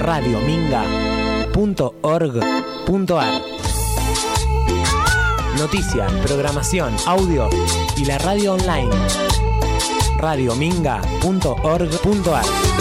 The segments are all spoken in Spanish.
radiominga.org.ar. Noticias, programación, audio y la radio online. radiominga.org.ar.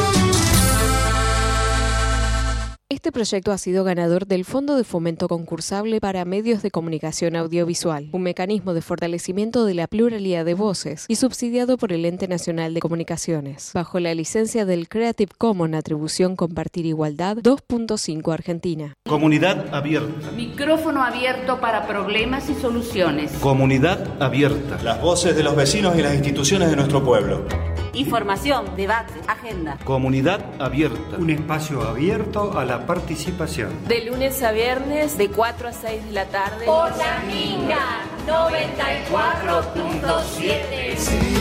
Este proyecto ha sido ganador del Fondo de Fomento Concursable para Medios de Comunicación Audiovisual, un mecanismo de fortalecimiento de la pluralidad de voces y subsidiado por el Ente Nacional de Comunicaciones, bajo la licencia del Creative Commons Atribución Compartir Igualdad 2.5 Argentina. Comunidad abierta. Micrófono abierto para problemas y soluciones. Comunidad abierta. Las voces de los vecinos y las instituciones de nuestro pueblo. Información, debate, agenda. Comunidad abierta. Un espacio abierto a la participación. De lunes a viernes, de 4 a 6 de la tarde. Por la Minga 94.7.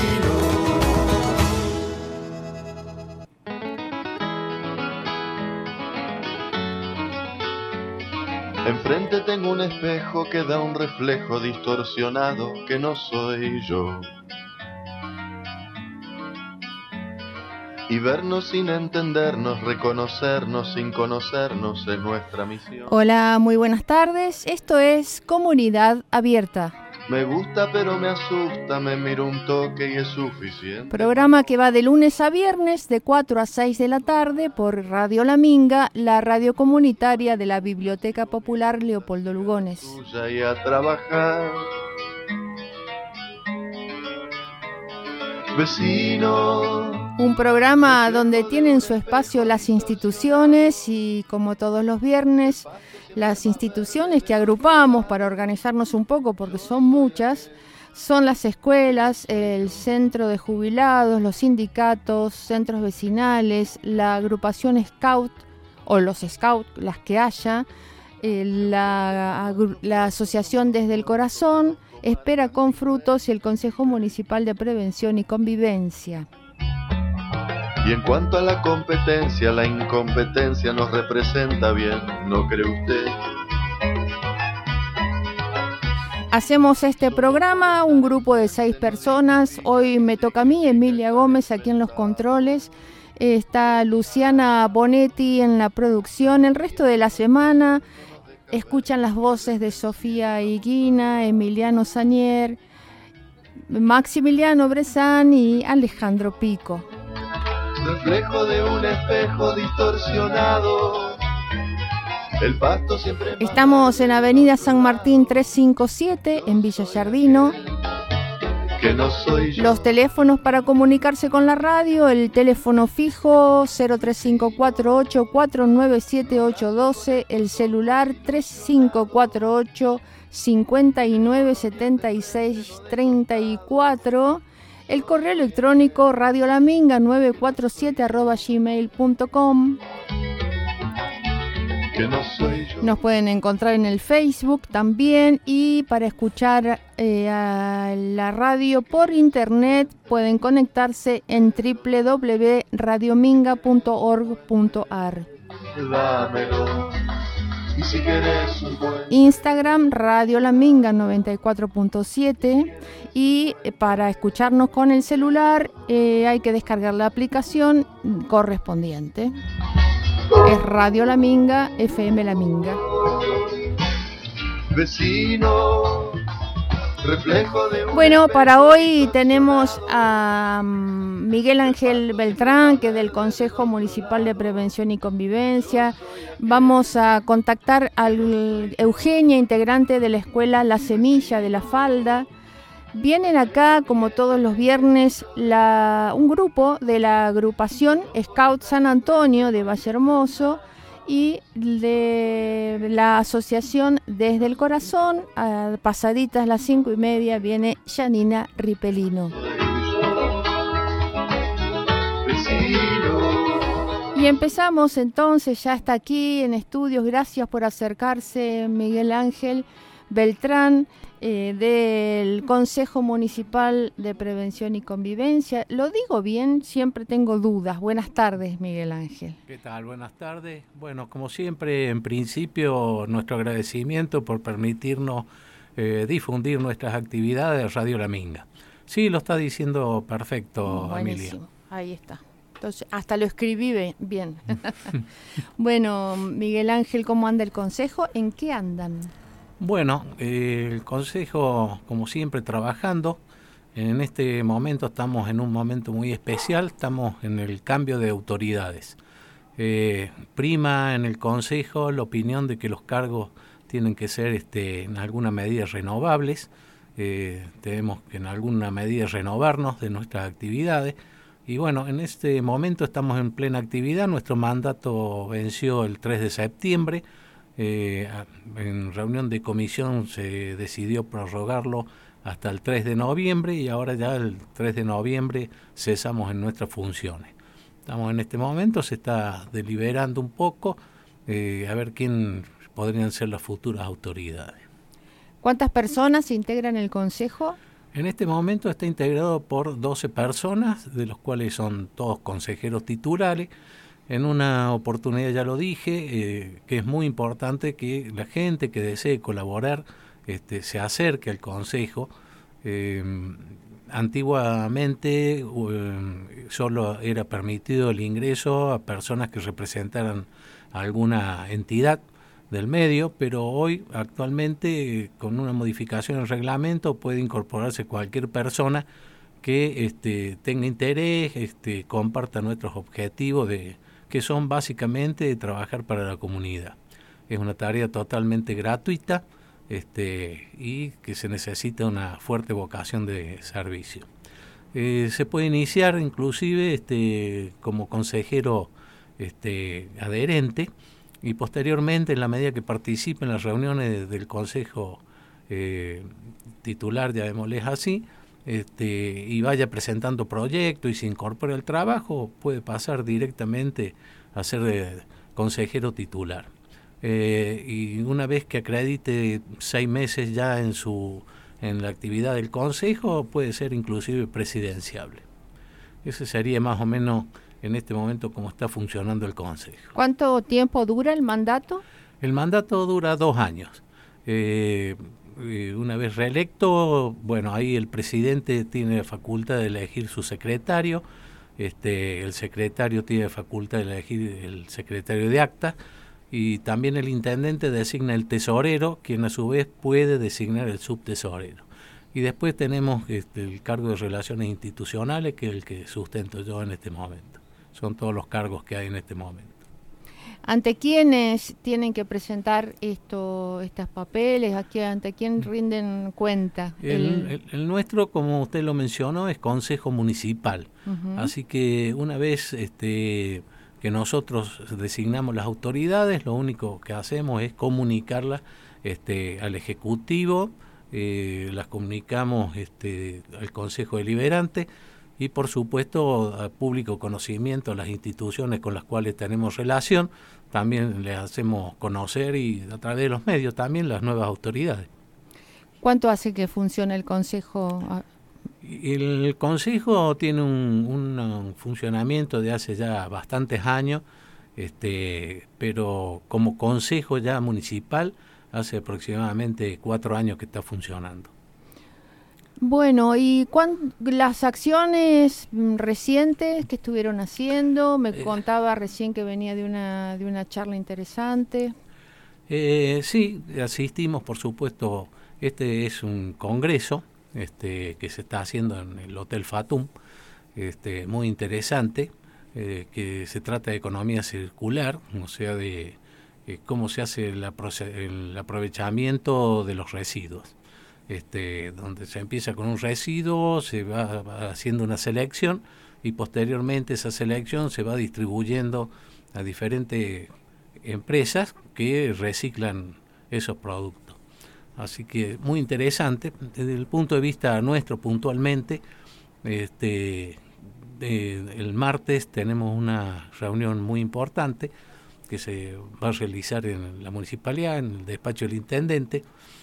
Enfrente tengo un espejo que da un reflejo distorsionado que no soy yo. Y vernos sin entendernos, reconocernos sin conocernos es nuestra misión. Hola, muy buenas tardes. Esto es Comunidad Abierta. Me gusta pero me asusta, me miro un toque y es suficiente. Programa que va de lunes a viernes de 4 a 6 de la tarde por Radio La Minga, la radio comunitaria de la Biblioteca Popular Leopoldo Lugones. Tuya y a trabajar. Vecino. Un programa donde tienen su espacio las instituciones y, como todos los viernes, las instituciones que agrupamos para organizarnos un poco, porque son muchas, son las escuelas, el centro de jubilados, los sindicatos, centros vecinales, la agrupación Scout o los Scouts, las que haya, la asociación Desde el Corazón, Espera con Frutos y el Consejo Municipal de Prevención y Convivencia. Y en cuanto a la competencia, la incompetencia nos representa bien, ¿no cree usted? Hacemos este programa, un grupo de 6 personas. Hoy me toca a mí, Emilia Gómez, aquí en los controles. Está Luciana Bonetti en la producción. El resto de la semana escuchan las voces de Sofía Higuina, Emiliano Sanier, Maximiliano Brezán y Alejandro Pico. Reflejo de un espejo distorsionado. El pasto siempre. Estamos en Avenida San Martín 357 en Villa Yardino. Que no soy yo. Los teléfonos para comunicarse con la radio: el teléfono fijo 03548 497812, el celular 3548 597634, el correo electrónico radiolaminga947@gmail.com. Que no soy yo. Nos pueden encontrar en el Facebook también, y para escuchar a la radio por internet pueden conectarse en www.radiominga.org.ar. Dámelo. Y si querés un buen... Instagram Radio La Minga 94.7, y para escucharnos con el celular hay que descargar la aplicación correspondiente. Es Radio La Minga, FM La Minga. Vecino, reflejo de un... Bueno, para hoy tenemos a Miguel Ángel Beltrán, que es del Consejo Municipal de Prevención y Convivencia. Vamos a contactar a Eugenia, integrante de la escuela La Semilla de la Falda. Vienen acá, como todos los viernes, un grupo de la agrupación Scout San Antonio de Valle Hermoso y de la asociación Desde el Corazón. A pasaditas las 5:30 viene Janina Ripelino. Y empezamos entonces, ya está aquí en estudios. Gracias por acercarse, Miguel Ángel Beltrán, del Consejo Municipal de Prevención y Convivencia. ¿Lo digo bien? Siempre tengo dudas. Buenas tardes, Miguel Ángel. ¿Qué tal? Buenas tardes. Bueno, como siempre, en principio, nuestro agradecimiento por permitirnos difundir nuestras actividades de Radio La Minga. Sí, lo está diciendo perfecto, buenísimo. Emilia. Ahí está. Hasta lo escribí bien. Bueno, Miguel Ángel, ¿cómo anda el Consejo? ¿En qué andan? Bueno, el Consejo, como siempre, trabajando. En este momento estamos en un momento muy especial, estamos en el cambio de autoridades. Prima en el Consejo la opinión de que los cargos tienen que ser en alguna medida renovables. Tenemos que en alguna medida renovarnos de nuestras actividades. Y bueno, en este momento estamos en plena actividad. Nuestro mandato venció el 3 de septiembre. En reunión de comisión se decidió prorrogarlo hasta el 3 de noviembre y ahora ya el 3 de noviembre cesamos en nuestras funciones. Estamos en este momento, se está deliberando un poco a ver quién podrían ser las futuras autoridades. ¿Cuántas personas integran el Consejo? En este momento está integrado por 12 personas, de los cuales son todos consejeros titulares. En una oportunidad ya lo dije, que es muy importante que la gente que desee colaborar se acerque al Consejo. Antiguamente solo era permitido el ingreso a personas que representaran alguna entidad del medio, pero hoy actualmente con una modificación del reglamento puede incorporarse cualquier persona que tenga interés, comparta nuestros objetivos que son básicamente trabajar para la comunidad. Es una tarea totalmente gratuita y que se necesita una fuerte vocación de servicio. Se puede iniciar inclusive como consejero adherente y posteriormente, en la medida que participe en las reuniones del Consejo titular, llamémosles así, y vaya presentando proyectos y se incorpore al trabajo, puede pasar directamente a ser consejero titular. Y una vez que acredite 6 meses ya en la actividad del Consejo, puede ser inclusive presidenciable. Ese sería más o menos en este momento cómo está funcionando el Consejo. ¿Cuánto tiempo dura el mandato? El mandato dura 2 años. Una vez reelecto, bueno, ahí el presidente tiene facultad de elegir su secretario, el secretario tiene facultad de elegir el secretario de acta, y también el intendente designa el tesorero, quien a su vez puede designar el subtesorero. Y después tenemos el cargo de Relaciones Institucionales, que es el que sustento yo en este momento. Son todos los cargos que hay en este momento. ¿Ante quiénes tienen que presentar estos papeles? ¿Ante quién rinden cuenta? El nuestro, como usted lo mencionó, es Consejo Municipal. Uh-huh. Así que una vez que nosotros designamos las autoridades, lo único que hacemos es comunicarlas al Ejecutivo, las comunicamos al Consejo Deliberante y por supuesto a público conocimiento a las instituciones con las cuales tenemos relación. También les hacemos conocer y a través de los medios también las nuevas autoridades. ¿Cuánto hace que funciona el Consejo? El Consejo tiene un funcionamiento de hace ya bastantes años, pero como Consejo ya municipal hace aproximadamente 4 años que está funcionando. Bueno, ¿y las acciones recientes que estuvieron haciendo? Me contaba recién que venía de una charla interesante. Sí, asistimos, por supuesto. Este es un congreso que se está haciendo en el Hotel Fatum, muy interesante, que se trata de economía circular, o sea, de cómo se hace el aprovechamiento de los residuos. Donde se empieza con un residuo, se va haciendo una selección y posteriormente esa selección se va distribuyendo a diferentes empresas que reciclan esos productos. Así que muy interesante. Desde el punto de vista nuestro puntualmente, el martes tenemos una reunión muy importante que se va a realizar en la municipalidad, en el despacho del intendente,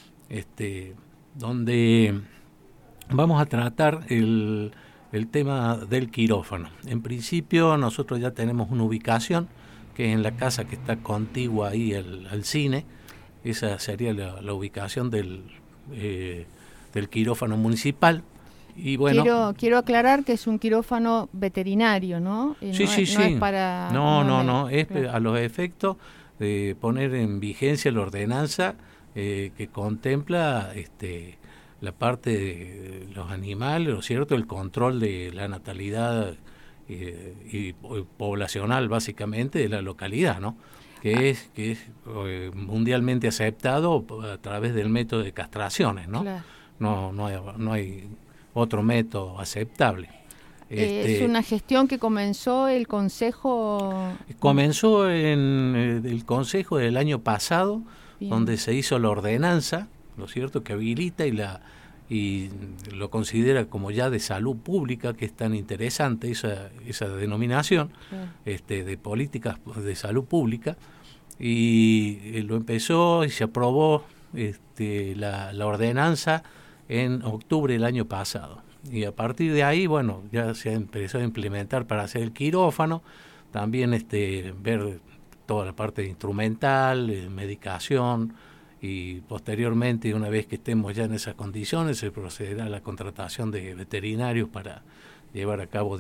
donde vamos a tratar el tema del quirófano. En principio nosotros ya tenemos una ubicación que es en la casa que está contigua ahí al cine. Esa sería la ubicación del quirófano municipal. Y bueno, quiero aclarar que es un quirófano veterinario, ¿no? Sí. No es para... No, es a los efectos de poner en vigencia la ordenanza que contempla la parte de los animales, ¿no es cierto?, el control de la natalidad y poblacional, básicamente, de la localidad, ¿no? Que es mundialmente aceptado a través del método de castraciones, ¿no? Claro. No hay otro método aceptable. Es una gestión que comenzó el Consejo... Comenzó en el Consejo del año pasado, bien, donde se hizo la ordenanza, ¿no es cierto?, que habilita y lo considera como ya de salud pública, que es tan interesante esa denominación, sí, de políticas de salud pública, y lo empezó y se aprobó la ordenanza en octubre del año pasado. Y a partir de ahí, bueno, ya se empezó a implementar para hacer el quirófano, también ver toda la parte instrumental, medicación, y posteriormente, una vez que estemos ya en esas condiciones, se procederá a la contratación de veterinarios para llevar a cabo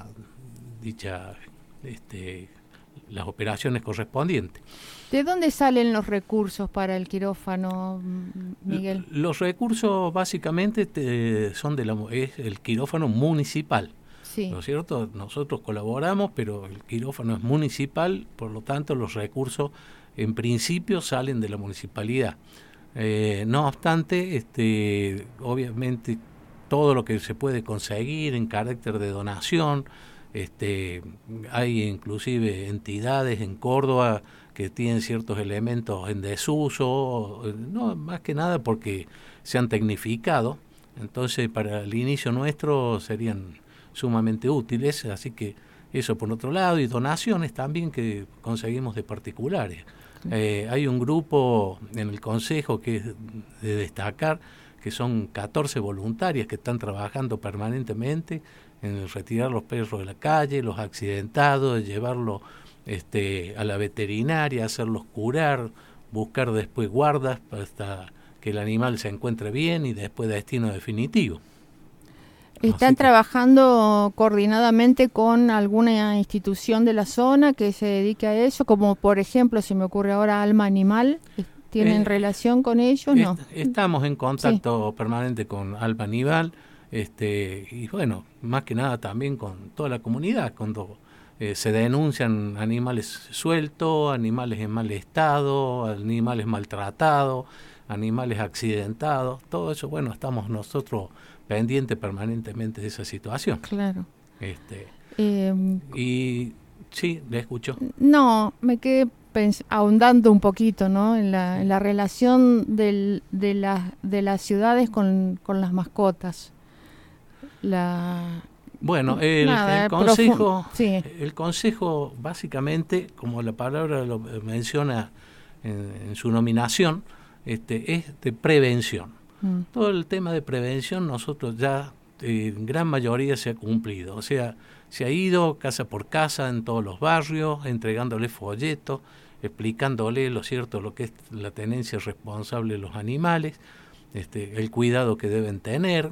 las operaciones correspondientes. ¿De dónde salen los recursos para el quirófano, Miguel? Los recursos básicamente son es el quirófano municipal. Sí. ¿No es cierto? Nosotros colaboramos, pero el quirófano es municipal, por lo tanto los recursos en principio salen de la municipalidad. No obstante, obviamente todo lo que se puede conseguir en carácter de donación, hay inclusive entidades en Córdoba que tienen ciertos elementos en desuso, no, más que nada porque se han tecnificado, entonces para el inicio nuestro serían sumamente útiles, así que eso por otro lado, y donaciones también que conseguimos de particulares. Hay un grupo en el Consejo que es de destacar, que son 14 voluntarias que están trabajando permanentemente en retirar los perros de la calle, los accidentados, llevarlos a la veterinaria, hacerlos curar, buscar después guardas hasta que el animal se encuentre bien y después destino definitivo. ¿Están trabajando coordinadamente con alguna institución de la zona que se dedique a eso? Como por ejemplo, se me ocurre ahora Alma Animal. ¿Tienen relación con ellos? No. Estamos en contacto permanente con Alma Animal, y bueno, más que nada también con toda la comunidad, cuando se denuncian animales sueltos, animales en mal estado, animales maltratados, animales accidentados, todo eso, bueno, estamos nosotros pendientes permanentemente de esa situación. Claro. Y sí, le escucho. No, me quedé ahondando un poquito, ¿no? En la relación de las ciudades con las mascotas. Bueno, el consejo básicamente, como la palabra lo menciona en su nominación, es de prevención. Todo el tema de prevención nosotros ya en gran mayoría se ha cumplido, o sea, se ha ido casa por casa en todos los barrios, entregándole folletos, explicándole lo que es la tenencia responsable de los animales, el cuidado que deben tener,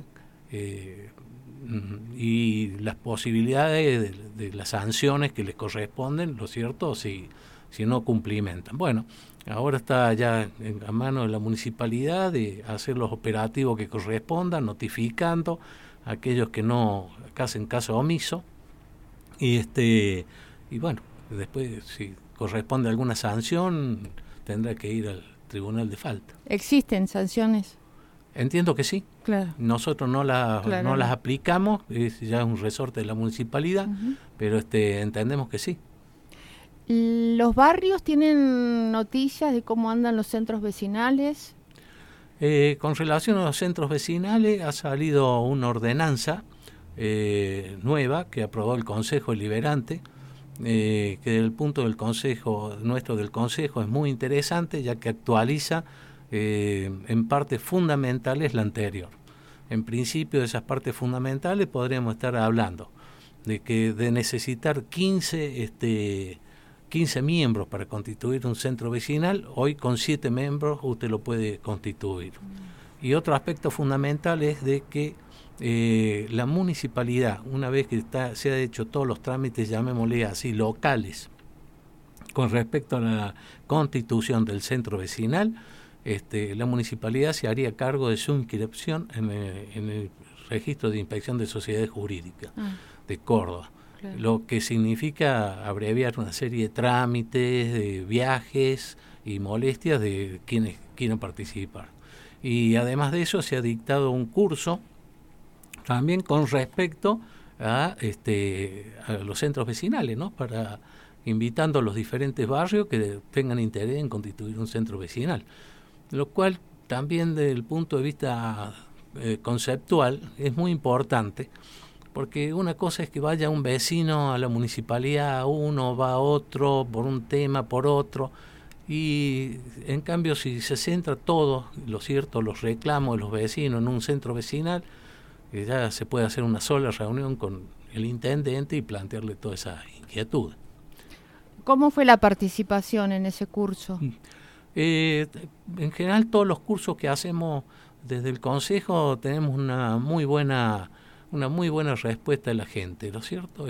y las posibilidades de las sanciones que les corresponden, lo cierto, si no cumplimentan. Bueno, ahora está ya a mano de la municipalidad de hacer los operativos que correspondan, notificando a aquellos que no hacen caso omiso, y bueno, después si corresponde alguna sanción tendrá que ir al tribunal de falta. ¿Existen sanciones? Entiendo que sí. Claro. Nosotros no las aplicamos, es ya un resorte de la municipalidad, pero entendemos que sí. ¿Los barrios tienen noticias de cómo andan los centros vecinales? Con relación a los centros vecinales ha salido una ordenanza nueva que aprobó el Consejo Deliberante, que desde el punto del Consejo del Consejo es muy interesante, ya que actualiza en partes fundamentales la anterior. En principio, de esas partes fundamentales podríamos estar hablando de necesitar 15 miembros para constituir un centro vecinal. Hoy con 7 miembros usted lo puede constituir. Y otro aspecto fundamental es de que la municipalidad, una vez que se ha hecho todos los trámites, llamémosle así, locales, con respecto a la constitución del centro vecinal, la municipalidad se haría cargo de su inscripción en el registro de inspección de sociedades jurídicas de Córdoba. Claro. Lo que significa abreviar una serie de trámites, de viajes y molestias de quienes quieran participar. Y además de eso se ha dictado un curso también con respecto a los centros vecinales, ¿no? Para invitando a los diferentes barrios que tengan interés en constituir un centro vecinal, lo cual también desde el punto de vista conceptual es muy importante, porque una cosa es que vaya un vecino a la municipalidad, uno va a otro por un tema, por otro, y en cambio si se centra todo, lo cierto, los reclamos de los vecinos en un centro vecinal, ya se puede hacer una sola reunión con el intendente y plantearle toda esa inquietud. ¿Cómo fue la participación en ese curso? En general todos los cursos que hacemos desde el Consejo tenemos una muy buena respuesta de la gente, ¿no es cierto?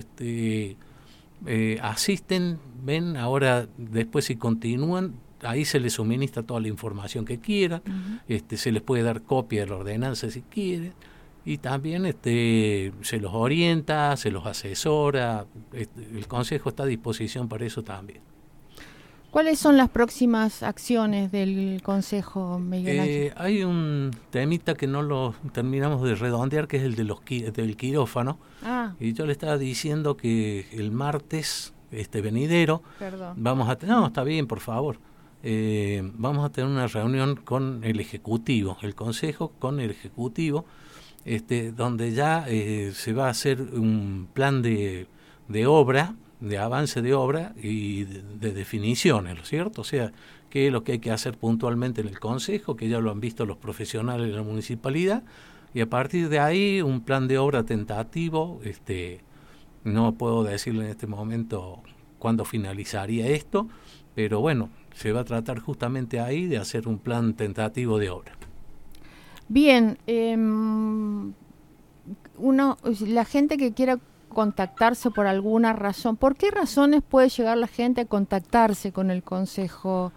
Asisten, ven, ahora después si continúan, ahí se les suministra toda la información que quieran, se les puede dar copia de la ordenanza si quieren, y también se los orienta, se los asesora, el Consejo está a disposición para eso también. ¿Cuáles son las próximas acciones del Consejo, Miguel Ángel? Hay un temita que no lo terminamos de redondear, que es el de del quirófano. Y yo le estaba diciendo que el martes venidero vamos a tener... No, está bien, por favor. Vamos a tener una reunión con el Ejecutivo, el Consejo con el Ejecutivo, donde ya se va a hacer un plan de obra, de avance de obra y de definiciones, ¿no es cierto? O sea, qué es lo que hay que hacer puntualmente en el Consejo, que ya lo han visto los profesionales de la municipalidad, y a partir de ahí un plan de obra tentativo. No puedo decirle en este momento cuándo finalizaría esto, pero bueno, se va a tratar justamente ahí de hacer un plan tentativo de obra. Bien, la gente que quiera contactarse por alguna razón, ¿por qué razones puede llegar la gente a contactarse con el Consejo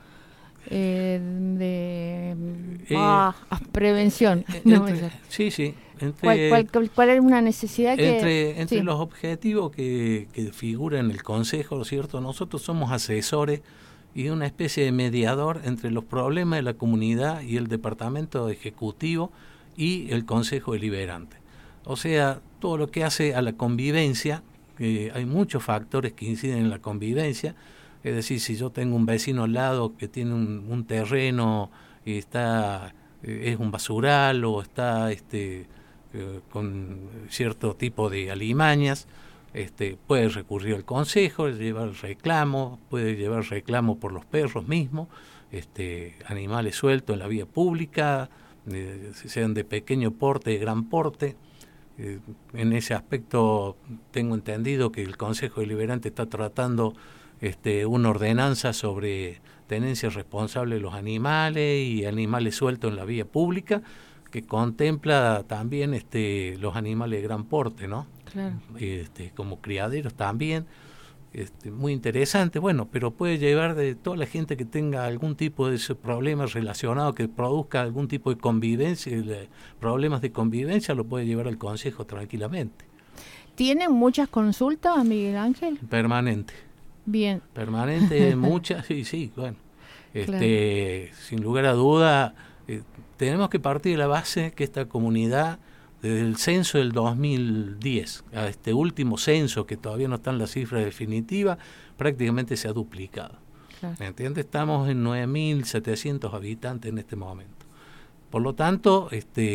de prevención? Sí. ¿Cuál es una necesidad entre los objetivos que figuran en el Consejo, ¿no es cierto? Nosotros somos asesores y una especie de mediador entre los problemas de la comunidad y el Departamento Ejecutivo y el Consejo Deliberante. O sea, todo lo que hace a la convivencia, hay muchos factores que inciden en la convivencia, es decir, si yo tengo un vecino al lado que tiene un terreno y es un basural o está con cierto tipo de alimañas, puede recurrir al Consejo, llevar reclamo, puede llevar reclamo por los perros mismos, animales sueltos en la vía pública, sean de pequeño porte, de gran porte. En ese aspecto tengo entendido que el Consejo Deliberante está tratando una ordenanza sobre tenencia responsable de los animales y animales sueltos en la vía pública, que contempla también los animales de gran porte, ¿no? Claro. Como criaderos también. Muy interesante, bueno, pero puede llevar de toda la gente que tenga algún tipo de problemas relacionados, que produzca algún tipo de convivencia, problemas de convivencia, lo puede llevar al Consejo tranquilamente. ¿Tienen muchas consultas, Miguel Ángel? Permanente. Bien. Permanente, muchas, sí, bueno. Claro. Sin lugar a duda, tenemos que partir de la base que esta comunidad, desde el censo del 2010 a este último censo, que todavía no está en la cifra definitiva, prácticamente se ha duplicado. Claro. ¿Me entiendes? Estamos en 9.700 habitantes en este momento. Por lo tanto,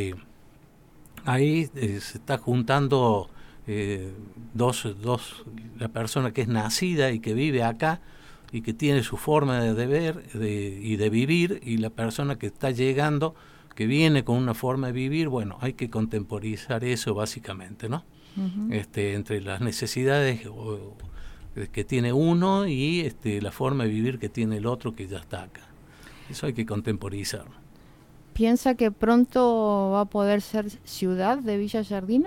ahí se está juntando la persona que es nacida y que vive acá y que tiene su forma de ver y de vivir, y la persona que está llegando, que viene con una forma de vivir. Bueno, hay que contemporizar eso básicamente, ¿no? Uh-huh. Entre las necesidades que tiene uno y la forma de vivir que tiene el otro que ya está acá. Eso hay que contemporizarlo. ¿Piensa que pronto va a poder ser ciudad de Villa Giardino?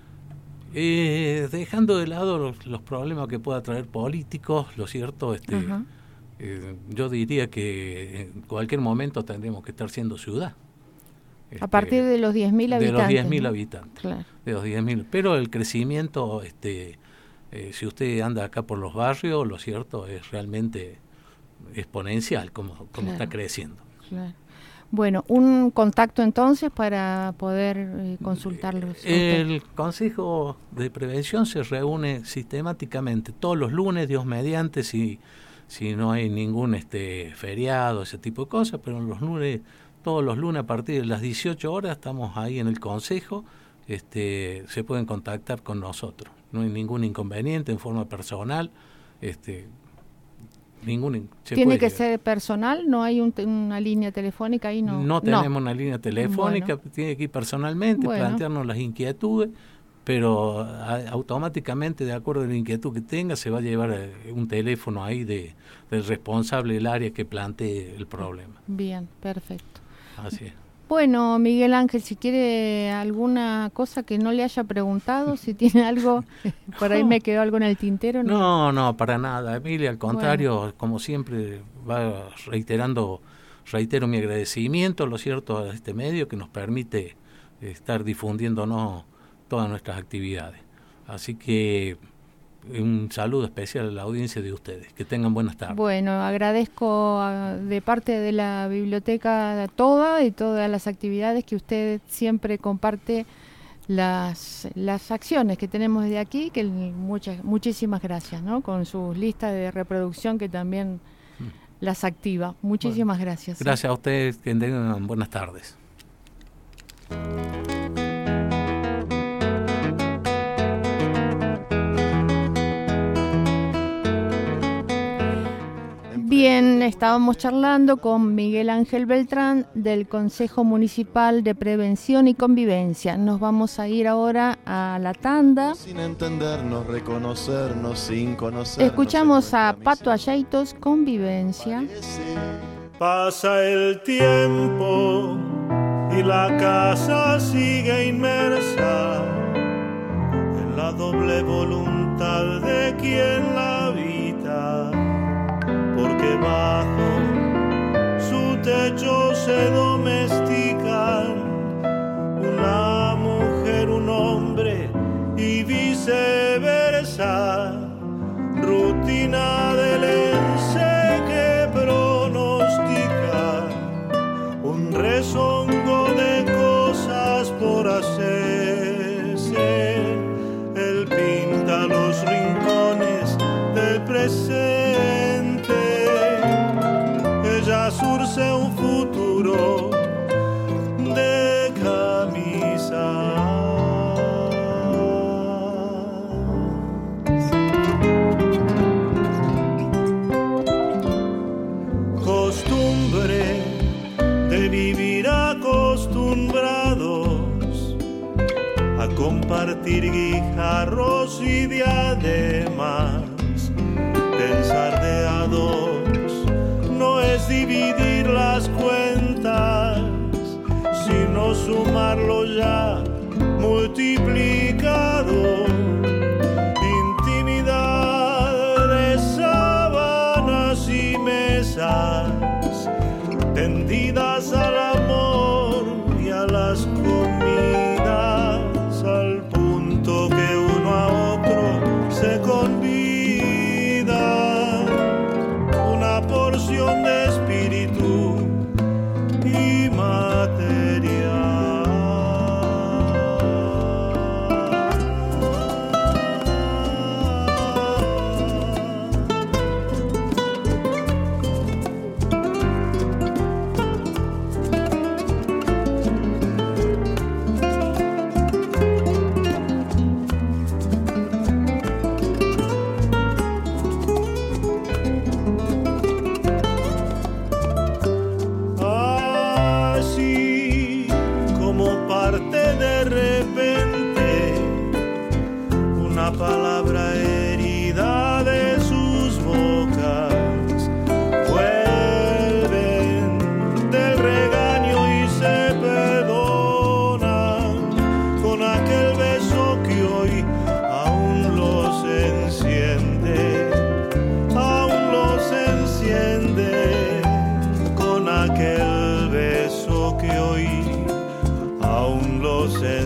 Dejando de lado los problemas que pueda traer políticos, lo cierto, yo diría que en cualquier momento tendremos que estar siendo ciudad. A partir de los 10.000 habitantes. De los 10.000 habitantes. Claro. De los 10.000. Pero el crecimiento, si usted anda acá por los barrios, lo cierto es realmente exponencial como claro, está creciendo. Claro. Bueno, un contacto entonces para poder consultarlos. El Consejo de Prevención se reúne sistemáticamente todos los lunes, Dios mediante, si no hay ningún feriado, ese tipo de cosas, pero todos los lunes a partir de las 18 horas estamos ahí en el Consejo, se pueden contactar con nosotros. No hay ningún inconveniente en forma personal, ¿Tiene que ser personal? ¿No hay una línea telefónica ahí? No tenemos una línea telefónica, tiene que ir personalmente, plantearnos las inquietudes, pero automáticamente, de acuerdo a la inquietud que tenga, se va a llevar un teléfono ahí del responsable del área que plantee el problema. Bien, perfecto. Así es. Bueno, Miguel Ángel, si quiere alguna cosa que no le haya preguntado, si tiene algo, por ahí me quedó algo en el tintero. No, para nada, Emilia, al contrario, como siempre, reitero mi agradecimiento, lo cierto, a este medio que nos permite estar difundiéndonos todas nuestras actividades. Así que un saludo especial a la audiencia de ustedes. Que tengan buenas tardes. Bueno, agradezco de parte de la biblioteca todas las actividades que usted siempre comparte, las acciones que tenemos desde aquí, que muchísimas gracias, ¿no? Con sus listas de reproducción que también las activa. Muchísimas gracias. Gracias a ustedes, que tengan buenas tardes. Bien, estábamos charlando con Miguel Ángel Beltrán del Consejo Municipal de Prevención y Convivencia. Nos vamos a ir ahora a la tanda. Sin entendernos, reconocernos, sin conocernos. Escuchamos a Pato Ayeitos, Convivencia. Pasa el tiempo y la casa sigue inmersa en la doble voluntad de quien la habita. Porque bajo su techo se domestican una mujer, un hombre y viceversa. Rutina del ense que pronostica un rezongo de cosas por hacerse. Él pinta los rincones del presente. Ella surce un futuro de camisa. Costumbre de vivir acostumbrados a compartir guijarros y diademas. Pensar de a dos no es dividir las cuentas, sino sumarlo ya multiplicado. Intimidad de sábanas y mesas tendidas al amor y a las comidas, al punto que uno a otro se convida. Una porción de espíritu y material.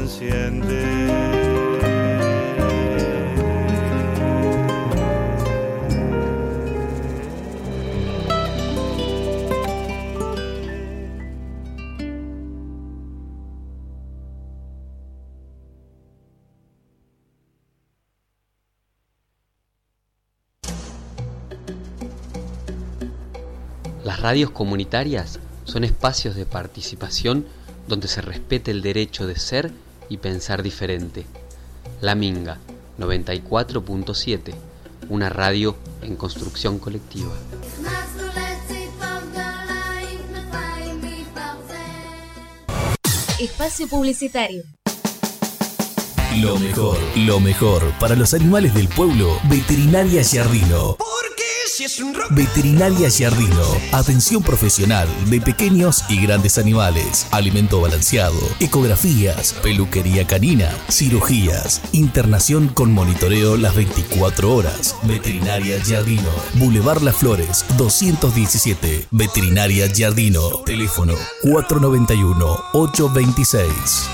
enciende. Las radios comunitarias son espacios de participación donde se respete el derecho de ser y pensar diferente. La Minga, 94.7, una radio en construcción colectiva. Espacio publicitario. Lo mejor para los animales del pueblo. Veterinaria Giardino. Veterinaria Giardino. Atención profesional de pequeños y grandes animales. Alimento balanceado, ecografías, peluquería canina, cirugías, internación con monitoreo las 24 horas. Veterinaria Giardino. Boulevard Las Flores, 217. Veterinaria Giardino. Teléfono 491-826.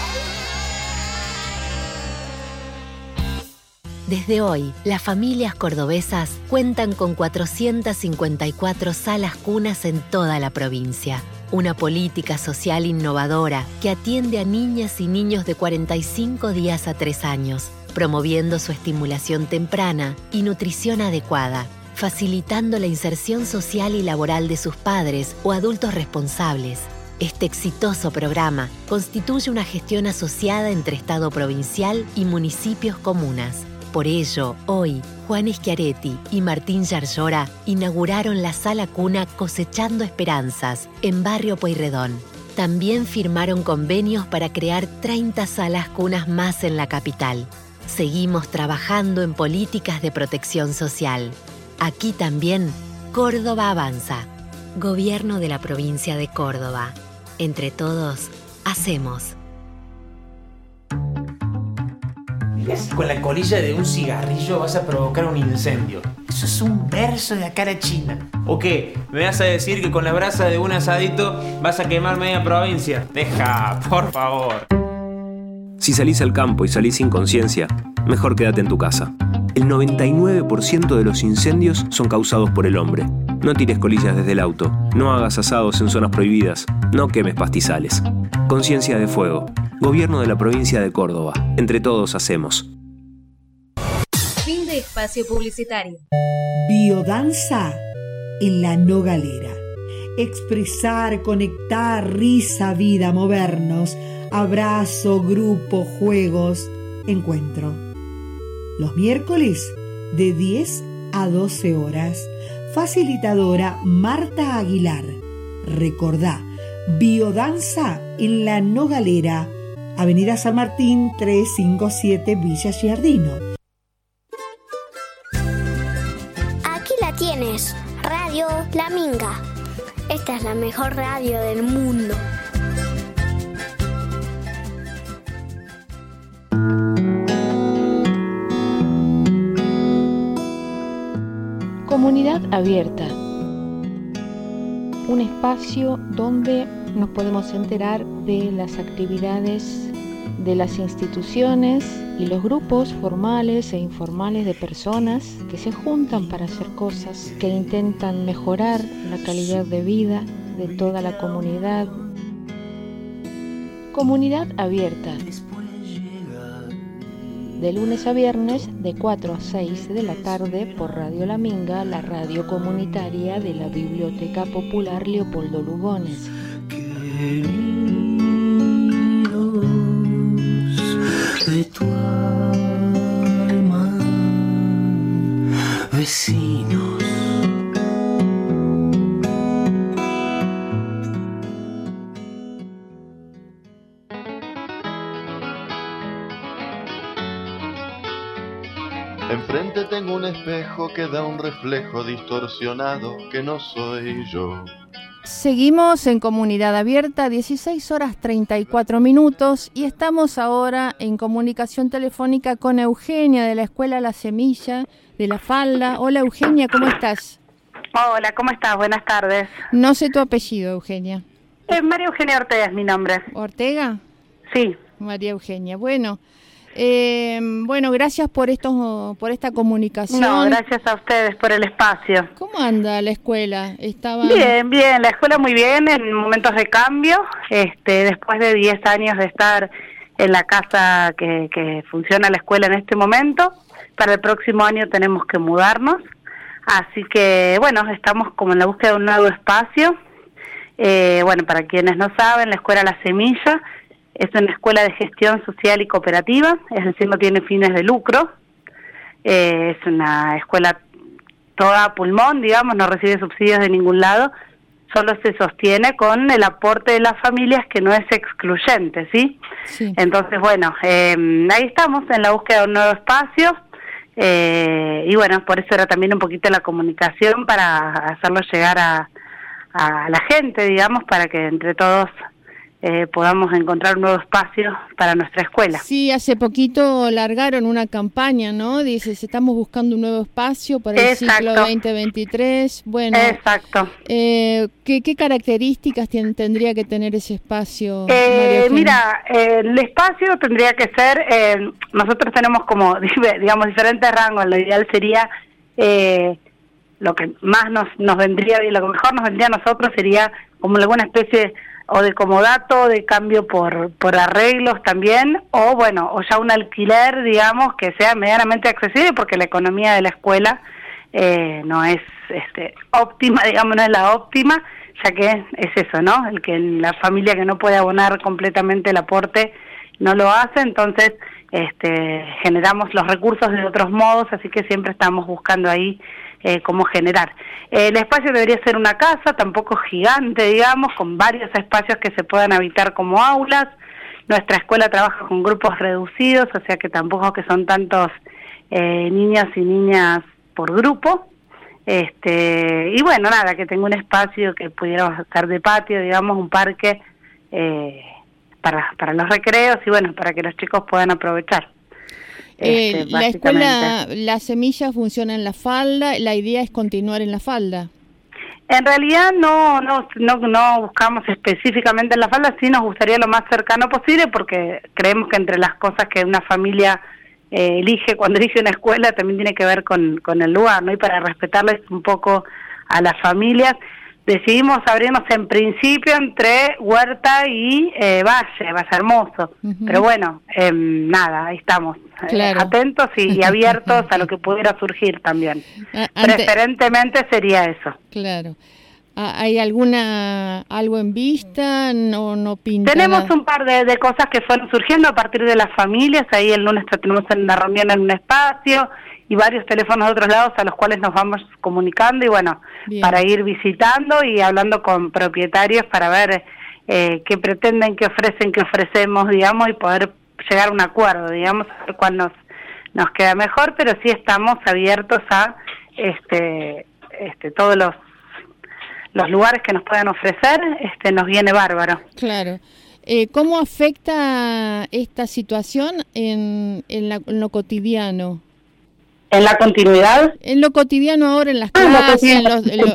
Desde hoy, las familias cordobesas cuentan con 454 salas cunas en toda la provincia. Una política social innovadora que atiende a niñas y niños de 45 días a 3 años, promoviendo su estimulación temprana y nutrición adecuada, facilitando la inserción social y laboral de sus padres o adultos responsables. Este exitoso programa constituye una gestión asociada entre Estado provincial y municipios comunas. Por ello, hoy, Juan Schiaretti y Martín Yarlora inauguraron la Sala Cuna Cosechando Esperanzas, en Barrio Pueyrredón. También firmaron convenios para crear 30 salas cunas más en la capital. Seguimos trabajando en políticas de protección social. Aquí también, Córdoba avanza. Gobierno de la provincia de Córdoba. Entre todos, hacemos. Con la colilla de un cigarrillo vas a provocar un incendio. Eso es un verso de la cara china. ¿O qué? ¿Me vas a decir que con la brasa de un asadito vas a quemar media provincia? Deja, por favor. Si salís al campo y salís sin conciencia, mejor quédate en tu casa. El 99% de los incendios son causados por el hombre. No tires colillas desde el auto, no hagas asados en zonas prohibidas, no quemes pastizales. Conciencia de Fuego. Gobierno de la provincia de Córdoba. Entre todos hacemos. Fin de espacio publicitario. Biodanza en la Nogalera. Expresar, conectar, risa, vida, movernos. Abrazo, grupo, juegos, encuentro. Los miércoles de 10 a 12 horas. Facilitadora Marta Aguilar. Recordá, Biodanza en la Nogalera, Avenida San Martín 357 Villa Giardino. Aquí la tienes, Radio La Minga. Esta es la mejor radio del mundo. Comunidad abierta. Un espacio donde nos podemos enterar de las actividades de las instituciones y los grupos formales e informales de personas que se juntan para hacer cosas que intentan mejorar la calidad de vida de toda la comunidad. Comunidad abierta. De lunes a viernes, de 4 a 6 de la tarde, por Radio La Minga, la radio comunitaria de la Biblioteca Popular Leopoldo Lugones. De tu alma, vecinos. Enfrente tengo un espejo que da un reflejo distorsionado que no soy yo. Seguimos en Comunidad Abierta, 16 horas 34 minutos, y estamos ahora en comunicación telefónica con Eugenia de la Escuela La Semilla de La Falda. Hola Eugenia, ¿cómo estás? Hola, ¿cómo estás? Buenas tardes. No sé tu apellido, Eugenia. María Eugenia Ortega es mi nombre. ¿Ortega? Sí. María Eugenia. Bueno, gracias por esta comunicación. No, gracias a ustedes por el espacio. ¿Cómo anda la escuela? Bien, la escuela muy bien, en momentos de cambio, después de 10 años de estar en la casa que funciona la escuela en este momento. Para el próximo año tenemos que mudarnos, así que bueno, estamos como en la búsqueda de un nuevo espacio. Para quienes no saben, la escuela La Semilla es una escuela de gestión social y cooperativa, es decir, no tiene fines de lucro. Es una escuela toda a pulmón, digamos, no recibe subsidios de ningún lado, solo se sostiene con el aporte de las familias, que no es excluyente, ¿sí? Sí. Entonces, bueno, ahí estamos en la búsqueda de un nuevo espacio, y bueno, por eso era también un poquito la comunicación, para hacerlo llegar a la gente, digamos, para que entre todos podamos encontrar un nuevo espacio para nuestra escuela. Sí, hace poquito largaron una campaña, ¿no? Dice, estamos buscando un nuevo espacio para el ciclo 2023. Bueno, exacto. ¿Qué características tendría que tener ese espacio? Mira, el espacio tendría que ser, nosotros tenemos como, digamos, diferentes rangos. Lo ideal sería, lo que más nos vendría, y lo que mejor nos vendría a nosotros sería como alguna especie o de comodato, de cambio por arreglos también, o bueno, o ya un alquiler, digamos, que sea medianamente accesible, porque la economía de la escuela no es óptima, digamos, no es la óptima, ya que es eso, ¿no? El que la familia que no puede abonar completamente el aporte no lo hace, entonces generamos los recursos de otros modos, así que siempre estamos buscando ahí cómo generar. El espacio debería ser una casa, tampoco gigante, digamos, con varios espacios que se puedan habitar como aulas. Nuestra escuela trabaja con grupos reducidos, o sea que tampoco que son tantos niños y niñas por grupo. Y bueno, nada, que tenga un espacio que pudiera estar de patio, digamos, un parque para los recreos y bueno, para que los chicos puedan aprovechar. La escuela La Semilla funciona en La Falda, la idea es continuar en La Falda. En realidad no buscamos específicamente en La Falda, sí nos gustaría lo más cercano posible, porque creemos que entre las cosas que una familia elige cuando elige una escuela también tiene que ver con el lugar, ¿no? Y para respetarles un poco a las familias, decidimos abrirnos en principio entre Huerta y Valle Hermoso, pero bueno, nada, ahí estamos, atentos y abiertos a lo que pudiera surgir también. Preferentemente sería eso. Claro. ¿Hay algo en vista? No pinta. Tenemos un par de cosas que fueron surgiendo a partir de las familias. Ahí el lunes tenemos una reunión en un espacio y varios teléfonos de otros lados a los cuales nos vamos comunicando y bueno, bien, para ir visitando y hablando con propietarios para ver qué pretenden, qué ofrecen, qué ofrecemos, digamos, y poder llegar a un acuerdo, digamos, a ver cuál nos queda mejor, pero sí estamos abiertos a todos los lugares que nos puedan ofrecer, nos viene bárbaro. Claro. ¿Cómo afecta esta situación en lo cotidiano? ¿En la continuidad? En lo cotidiano ahora, en las clases,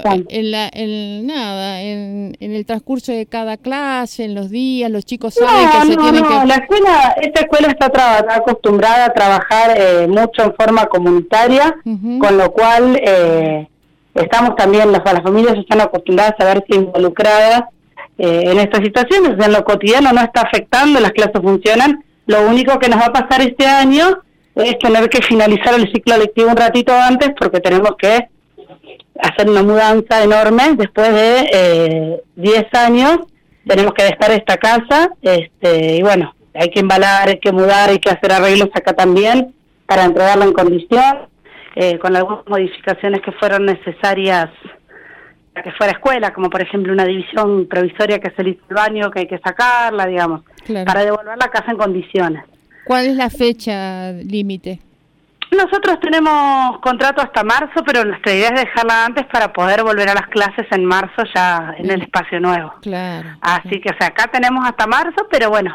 en el transcurso de cada clase, en los días, los chicos saben que se tienen que... Esta escuela está acostumbrada a trabajar mucho en forma comunitaria, con lo cual estamos también, las familias están acostumbradas a verse involucradas en estas situaciones. En lo cotidiano no está afectando, las clases funcionan. Lo único que nos va a pasar este año es tener que finalizar el ciclo lectivo un ratito antes, porque tenemos que hacer una mudanza enorme. Después de 10 años tenemos que dejar esta casa, y bueno, hay que embalar, hay que mudar, hay que hacer arreglos acá también para entregarla en condición, con algunas modificaciones que fueron necesarias para que fuera escuela, como por ejemplo una división provisoria que se le hizo el baño, que hay que sacarla, digamos, para devolver la casa en condiciones. ¿Cuál es la fecha límite? Nosotros tenemos contrato hasta marzo, pero nuestra idea es dejarla antes para poder volver a las clases en marzo ya en el espacio nuevo. Claro. Así que, o sea, acá tenemos hasta marzo, pero bueno,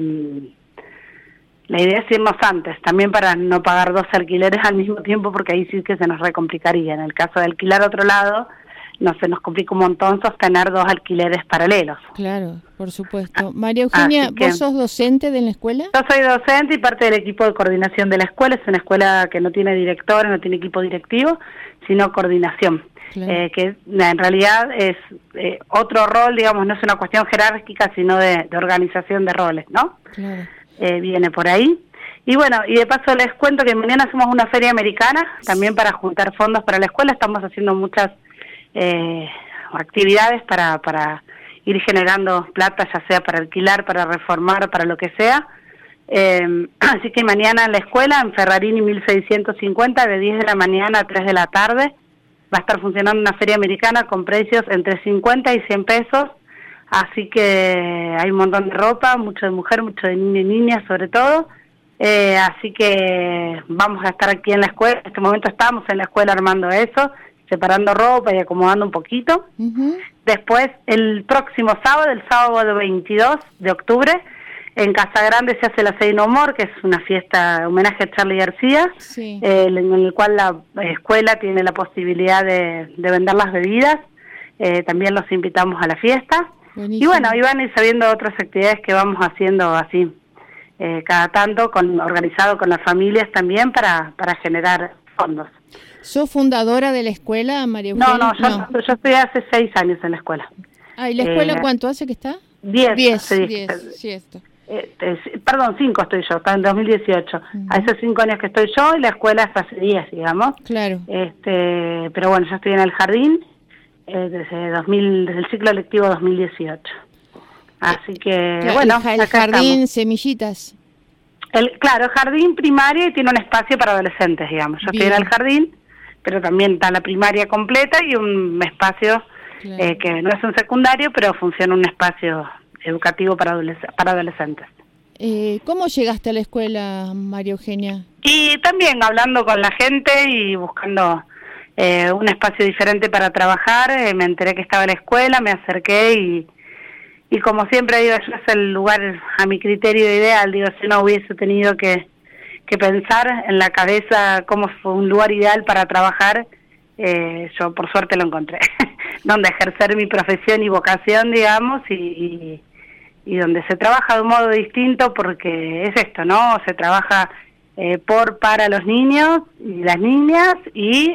la idea es irnos antes, también para no pagar 2 alquileres al mismo tiempo, porque ahí sí que se nos recomplicaría. En el caso de alquilar otro lado, no se nos complica un montón sostener 2 alquileres paralelos. Claro, por supuesto. María Eugenia, ¿vos sos docente de la escuela? Yo soy docente y parte del equipo de coordinación de la escuela. Es una escuela que no tiene directora, no tiene equipo directivo, sino coordinación. Claro. Que en realidad es otro rol, digamos, no es una cuestión jerárquica, sino de organización de roles, ¿no? Claro. Viene por ahí. Y bueno, y de paso les cuento que mañana hacemos una feria americana, también para juntar fondos para la escuela. Estamos haciendo muchas actividades para ir generando plata, ya sea para alquilar, para reformar, para lo que sea. Así que mañana en la escuela, en Ferrarini 1650, de 10 de la mañana a 3 de la tarde, va a estar funcionando una feria americana con precios entre 50 y 100 pesos. Así que hay un montón de ropa, mucho de mujer, mucho de niño y niña sobre todo. Así que vamos a estar aquí en la escuela. En este momento estamos en la escuela armando eso, separando ropa y acomodando un poquito. Después, el próximo sábado, el sábado 22 de octubre, en Casa Grande se hace la Say No More, que es una fiesta, homenaje a Charly García, en el cual la escuela tiene la posibilidad de vender las bebidas. También los invitamos a la fiesta. Buenísimo. Y bueno, ahí van a ir sabiendo otras actividades que vamos haciendo así, cada tanto, organizado con las familias también para generar fondos. ¿Sos fundadora de la escuela, María Eugenia? No, yo estoy hace 6 años en la escuela. Ah, ¿y la escuela cuánto hace que está? 10. 10. Perdón, 5 estoy yo, está en 2018. Hace 5 años que estoy yo y la escuela es hace 10, digamos. Claro. Pero bueno, yo estoy en el jardín desde el ciclo lectivo 2018. Así que, claro, bueno, el jardín estamos. Semillitas. El jardín primario y tiene un espacio para adolescentes, digamos. Yo estoy en el jardín, pero también está la primaria completa y un espacio que no es un secundario, pero funciona un espacio educativo para adolescentes. ¿Cómo llegaste a la escuela, María Eugenia? Y también hablando con la gente y buscando un espacio diferente para trabajar, me enteré que estaba en la escuela, me acerqué y como siempre digo, yo es el lugar a mi criterio ideal. Digo, si no hubiese tenido que pensar en la cabeza cómo fue un lugar ideal para trabajar, yo por suerte lo encontré, donde ejercer mi profesión y vocación, digamos, y donde se trabaja de un modo distinto, porque es esto, ¿no? Se trabaja para los niños y las niñas y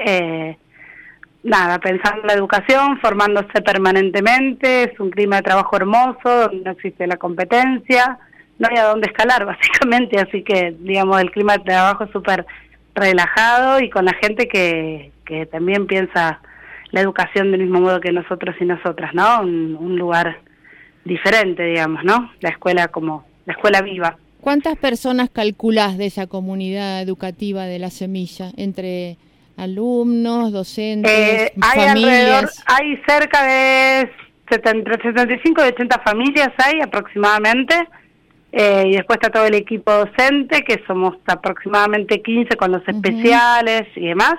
pensando en la educación, formándose permanentemente. Es un clima de trabajo hermoso, donde no existe la competencia, no hay a dónde escalar básicamente, así que digamos el clima de trabajo es súper relajado y con la gente que también piensa la educación del mismo modo que nosotros y nosotras, ¿no? Un lugar diferente, digamos, ¿no? La escuela como la escuela viva. ¿Cuántas personas calculás de esa comunidad educativa de La Semilla? Entre alumnos, docentes, familias. Hay cerca de entre 75 y 80 familias hay aproximadamente, y después está todo el equipo docente, que somos aproximadamente 15 con los especiales y demás.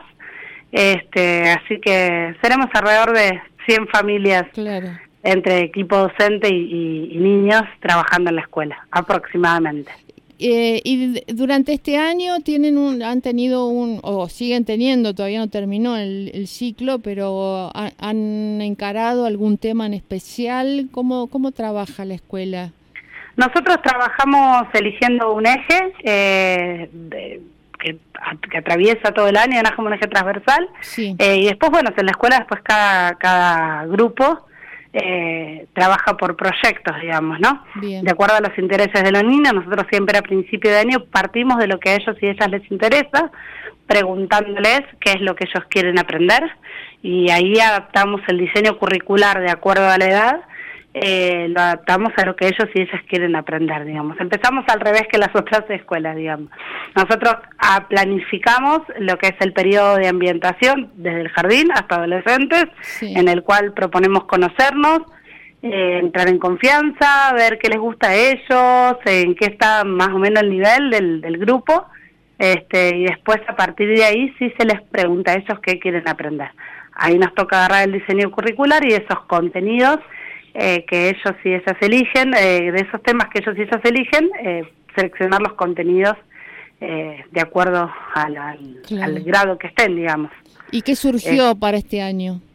Así que seremos alrededor de 100 familias. Claro. Entre equipo docente y niños trabajando en la escuela, aproximadamente. Y durante este año han tenido o siguen teniendo, todavía no terminó el ciclo, pero han encarado algún tema en especial. ¿Cómo trabaja la escuela? Nosotros trabajamos eligiendo un eje que atraviesa todo el año, un eje transversal. Sí. Y después, en la escuela después cada grupo trabaja por proyectos, digamos, ¿no? Bien. De acuerdo a los intereses de los niños. Nosotros siempre a principio de año partimos de lo que a ellos y ellas les interesa, preguntándoles qué es lo que ellos quieren aprender, y ahí adaptamos el diseño curricular de acuerdo a la edad, lo adaptamos a lo que ellos y ellas quieren aprender, digamos. Empezamos al revés que las otras escuelas, digamos. Nosotros planificamos lo que es el periodo de ambientación desde el jardín hasta adolescentes, en el cual proponemos conocernos, entrar en confianza, ver qué les gusta a ellos, en qué está más o menos el nivel del grupo, y después a partir de ahí sí se les pregunta a ellos qué quieren aprender. Ahí nos toca agarrar el diseño curricular y esos contenidos que ellos y ellas eligen, de esos temas que ellos y ellas eligen, seleccionar los contenidos de acuerdo al grado que estén, digamos. ¿Y qué surgió para este año?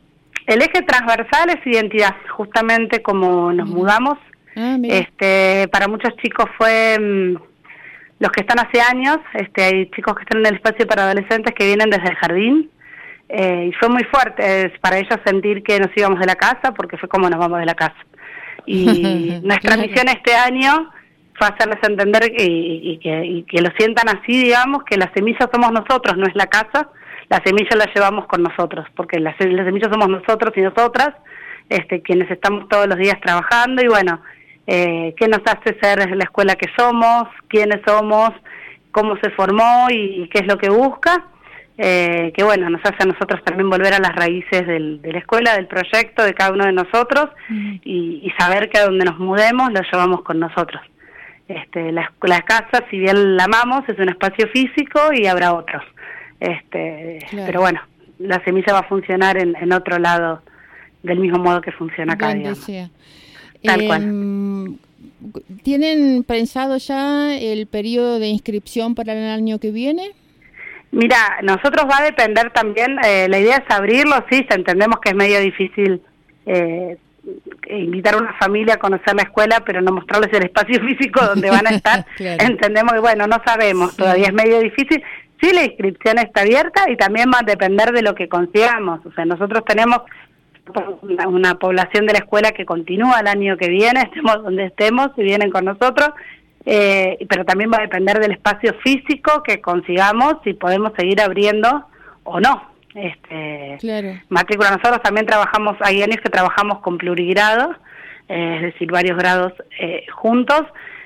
El eje transversal es identidad, justamente como nos mudamos. Para muchos chicos fue los que están hace años, hay chicos que están en el espacio para adolescentes que vienen desde el jardín, y fue muy fuerte para ellos sentir que nos íbamos de la casa, porque fue como nos vamos de la casa. Y nuestra misión este año fue hacerles entender y que lo sientan así, digamos, que las semillas somos nosotros, no es la casa, la semilla la llevamos con nosotros, porque las semillas somos nosotros y nosotras, quienes estamos todos los días trabajando, y bueno, qué nos hace ser la escuela que somos, quiénes somos, cómo se formó y qué es lo que busca, que bueno, nos hace a nosotros también volver a las raíces de la escuela, del proyecto, de cada uno de nosotros, y saber que a donde nos mudemos lo llevamos con nosotros. La casa, si bien la amamos, es un espacio físico y habrá otros. Pero bueno, la semilla va a funcionar en otro lado, del mismo modo que funciona acá, digamos. Tal cual. ¿Tienen pensado ya el periodo de inscripción para el año que viene? Mira, nosotros va a depender también, la idea es abrirlo, sí, entendemos que es medio difícil invitar a una familia a conocer la escuela, pero no mostrarles el espacio físico donde van a estar. Claro. Entendemos que, bueno, no sabemos, todavía es medio difícil. Sí, la inscripción está abierta y también va a depender de lo que consigamos. O sea, nosotros tenemos una población de la escuela que continúa el año que viene, estemos donde estemos, si vienen con nosotros, pero también va a depender del espacio físico que consigamos, si podemos seguir abriendo o no. Claro. Matrícula, nosotros también trabajamos, hay años que trabajamos con plurigrado, es decir, varios grados juntos,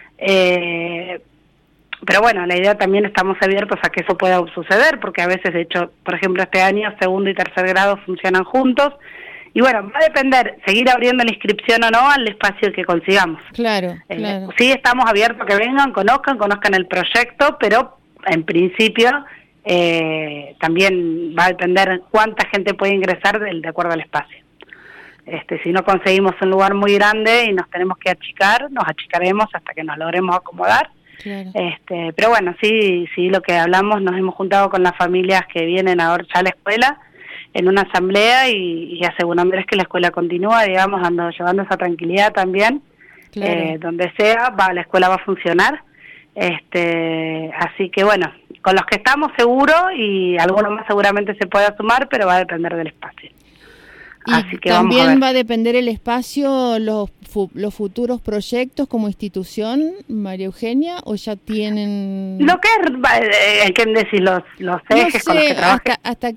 pero bueno, la idea también estamos abiertos a que eso pueda suceder, porque a veces, de hecho, por ejemplo, este año segundo y tercer grado funcionan juntos, y bueno, va a depender seguir abriendo la inscripción o no al espacio que consigamos. Claro, claro. Sí, estamos abiertos a que vengan, conozcan el proyecto, pero en principio también va a depender cuánta gente puede ingresar de acuerdo al espacio. Si no conseguimos un lugar muy grande y nos tenemos que achicar, nos achicaremos hasta que nos logremos acomodar. Claro. Pero bueno, sí, lo que hablamos, nos hemos juntado con las familias que vienen ahora ya a la escuela en una asamblea y asegurándoles que la escuela continúa, digamos, llevando esa tranquilidad también. Claro. Donde sea, la escuela va a funcionar. Así que bueno, con los que estamos seguro, y algunos más seguramente se pueda sumar, pero va a depender del espacio. Y así que también va a depender el espacio, los futuros proyectos como institución, María Eugenia, o ya tienen... Lo que es, ¿qué decís? Los ejes con los que trabajan. ¿Hasta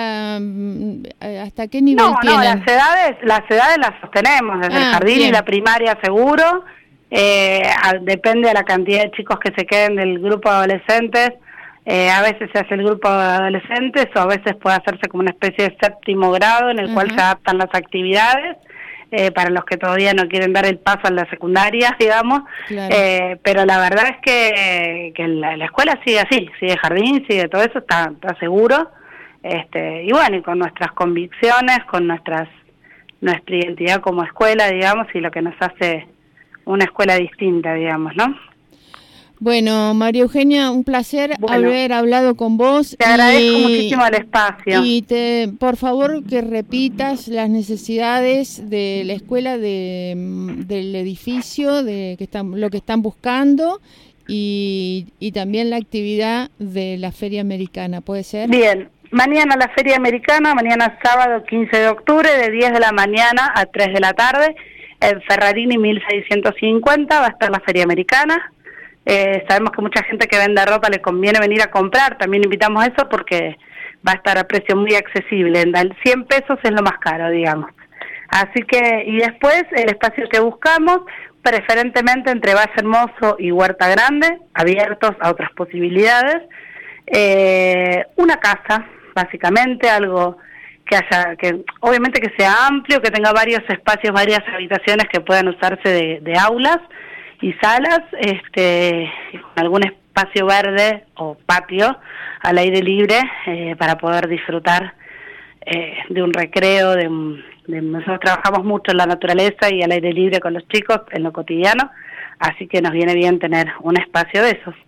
qué nivel tienen? No, las edades las sostenemos, desde el jardín y la primaria seguro, depende de la cantidad de chicos que se queden del grupo de adolescentes. A veces se hace el grupo de adolescentes, o a veces puede hacerse como una especie de séptimo grado en el cual se adaptan las actividades para los que todavía no quieren dar el paso a la secundaria, digamos. Claro. Pero la verdad es que la escuela sigue así, sigue jardín, sigue todo eso, está seguro. Y bueno, y con nuestras convicciones, con nuestra identidad como escuela, digamos, y lo que nos hace una escuela distinta, digamos, ¿no? Bueno, María Eugenia, un placer haber hablado con vos. Te agradezco muchísimo el espacio. Y por favor, que repitas las necesidades de la escuela, del edificio, lo que están buscando, y también la actividad de la Feria Americana, ¿puede ser? Bien, mañana la Feria Americana, mañana sábado 15 de octubre, de 10 de la mañana a 3 de la tarde, en Ferrarini 1650 va a estar la Feria Americana. Sabemos que mucha gente que vende ropa le conviene venir a comprar, también invitamos a eso porque va a estar a precio muy accesible, 100 pesos es lo más caro, digamos. Así que, y después el espacio que buscamos, preferentemente entre Valle Hermoso y Huerta Grande, abiertos a otras posibilidades, una casa, básicamente, algo que obviamente que sea amplio, que tenga varios espacios, varias habitaciones que puedan usarse de aulas y salas, con algún espacio verde o patio al aire libre para poder disfrutar de un recreo, nosotros trabajamos mucho en la naturaleza y al aire libre con los chicos en lo cotidiano, así que nos viene bien tener un espacio de esos.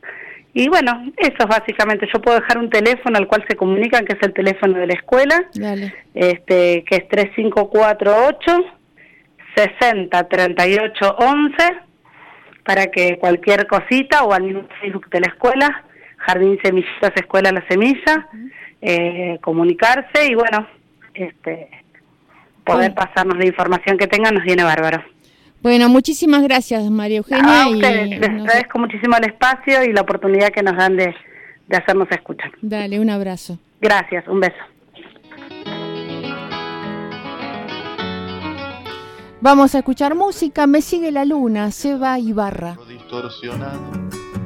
Y bueno, eso es básicamente. Yo puedo dejar un teléfono al cual se comunican, que es el teléfono de la escuela, Dale. Que es 3548 60 38 11, para que cualquier cosita, o al mismo Facebook de la escuela, Jardín Semillitas Escuela La Semilla, comunicarse y bueno, poder pasarnos la información que tengan, nos viene bárbaro. Bueno, muchísimas gracias, María Eugenia. A ustedes, les agradezco muchísimo el espacio y la oportunidad que nos dan de hacernos escuchar. Dale, un abrazo. Gracias, un beso. Vamos a escuchar música. Me sigue la luna, Seba Ibarra. Distorsionado.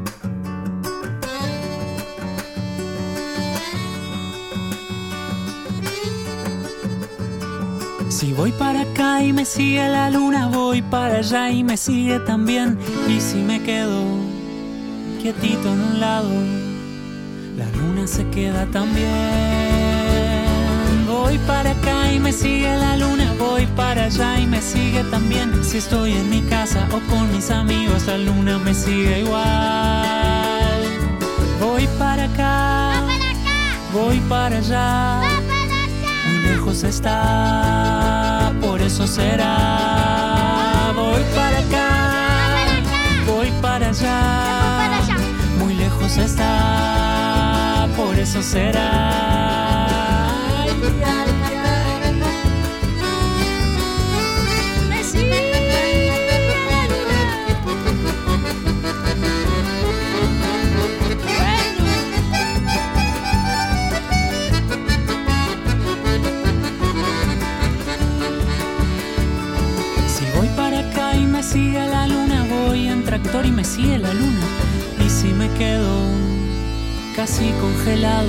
Si voy para acá y me sigue la luna, voy para allá y me sigue también. Y si me quedo quietito en un lado, la luna se queda también. Voy para acá y me sigue la luna, voy para allá y me sigue también. Si estoy en mi casa o con mis amigos, la luna me sigue igual. Voy para acá, voy para allá, muy lejos está, por eso será. Voy para acá, voy para allá, muy lejos está, por eso será. Me sigue la luna. Si voy para acá y me sigue la luna, voy en tractor y me sigue la luna. Y si me quedo casi congelado,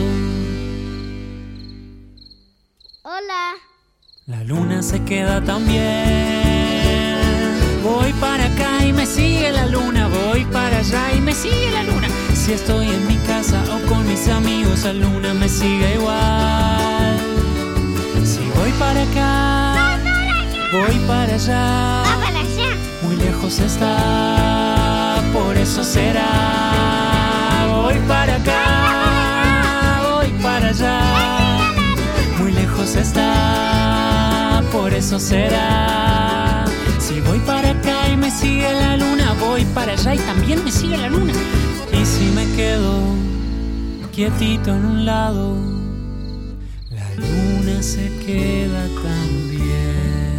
Hola. la luna se queda también. Voy para acá y me sigue la luna, voy para allá y me sigue la luna. Si estoy en mi casa o con mis amigos, la luna me sigue igual. Si voy para acá, voy para allá, muy lejos está, por eso será. Voy para acá, voy para allá, muy lejos está, por eso será. Si voy para acá y me sigue la luna, voy para allá y también me sigue la luna. Y si me quedo quietito en un lado, la luna se queda también.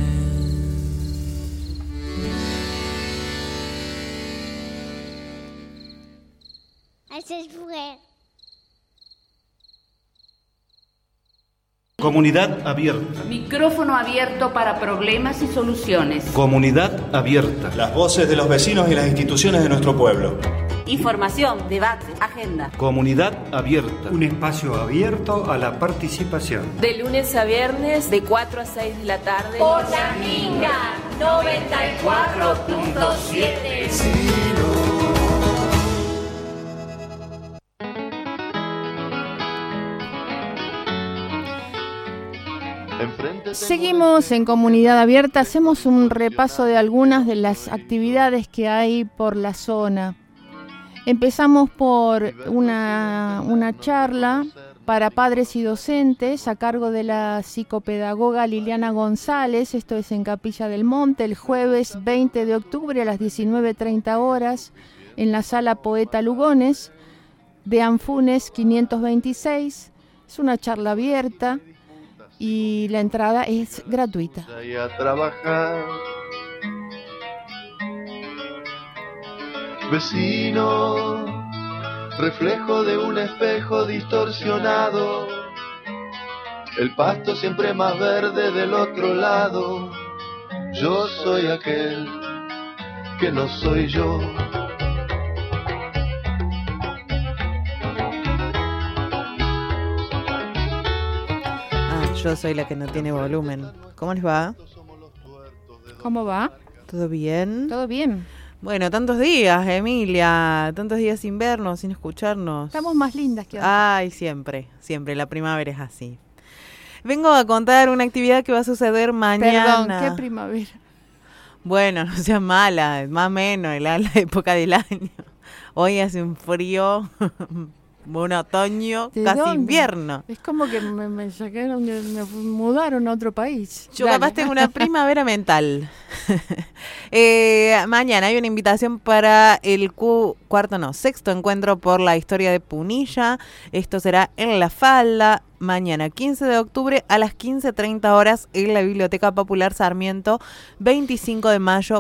Comunidad abierta. Micrófono abierto para problemas y soluciones. Comunidad abierta. Las voces de los vecinos y las instituciones de nuestro pueblo. Información, debate, agenda. Comunidad abierta. Un espacio abierto a la participación. De lunes a viernes, de 4 a 6 de la tarde. Por la Minga 94.7. Seguimos en Comunidad Abierta, hacemos un repaso de algunas de las actividades que hay por la zona. Empezamos por una charla para padres y docentes a cargo de la psicopedagoga Liliana González. Esto es en Capilla del Monte, el jueves 20 de octubre a las 19:30 horas en la Sala Poeta Lugones de Anfunes 526. Es una charla abierta y la entrada es gratuita. Y a trabajar. Vecino, reflejo de un espejo distorsionado, el pasto siempre más verde del otro lado. Yo soy aquel que no soy yo. Yo soy la que no tiene volumen. ¿Cómo les va? ¿Cómo va? ¿Todo bien? Todo bien. Bueno, tantos días, Emilia. Tantos días sin vernos, sin escucharnos. Estamos más lindas que antes. Ay, siempre, siempre. La primavera es así. Vengo a contar una actividad que va a suceder mañana. Perdón, ¿qué primavera? Bueno, no seas mala, más o menos, la época del año. Hoy hace un frío, un otoño, casi dónde? invierno. Es como que me sacaron, me mudaron a otro país. Yo Dale. capaz tengo una primavera mental. Mañana hay una invitación para el sexto encuentro por la historia de Punilla. Esto será en La Falda. Mañana, 15 de octubre, a las 15:30 horas en la Biblioteca Popular Sarmiento, 25 de mayo,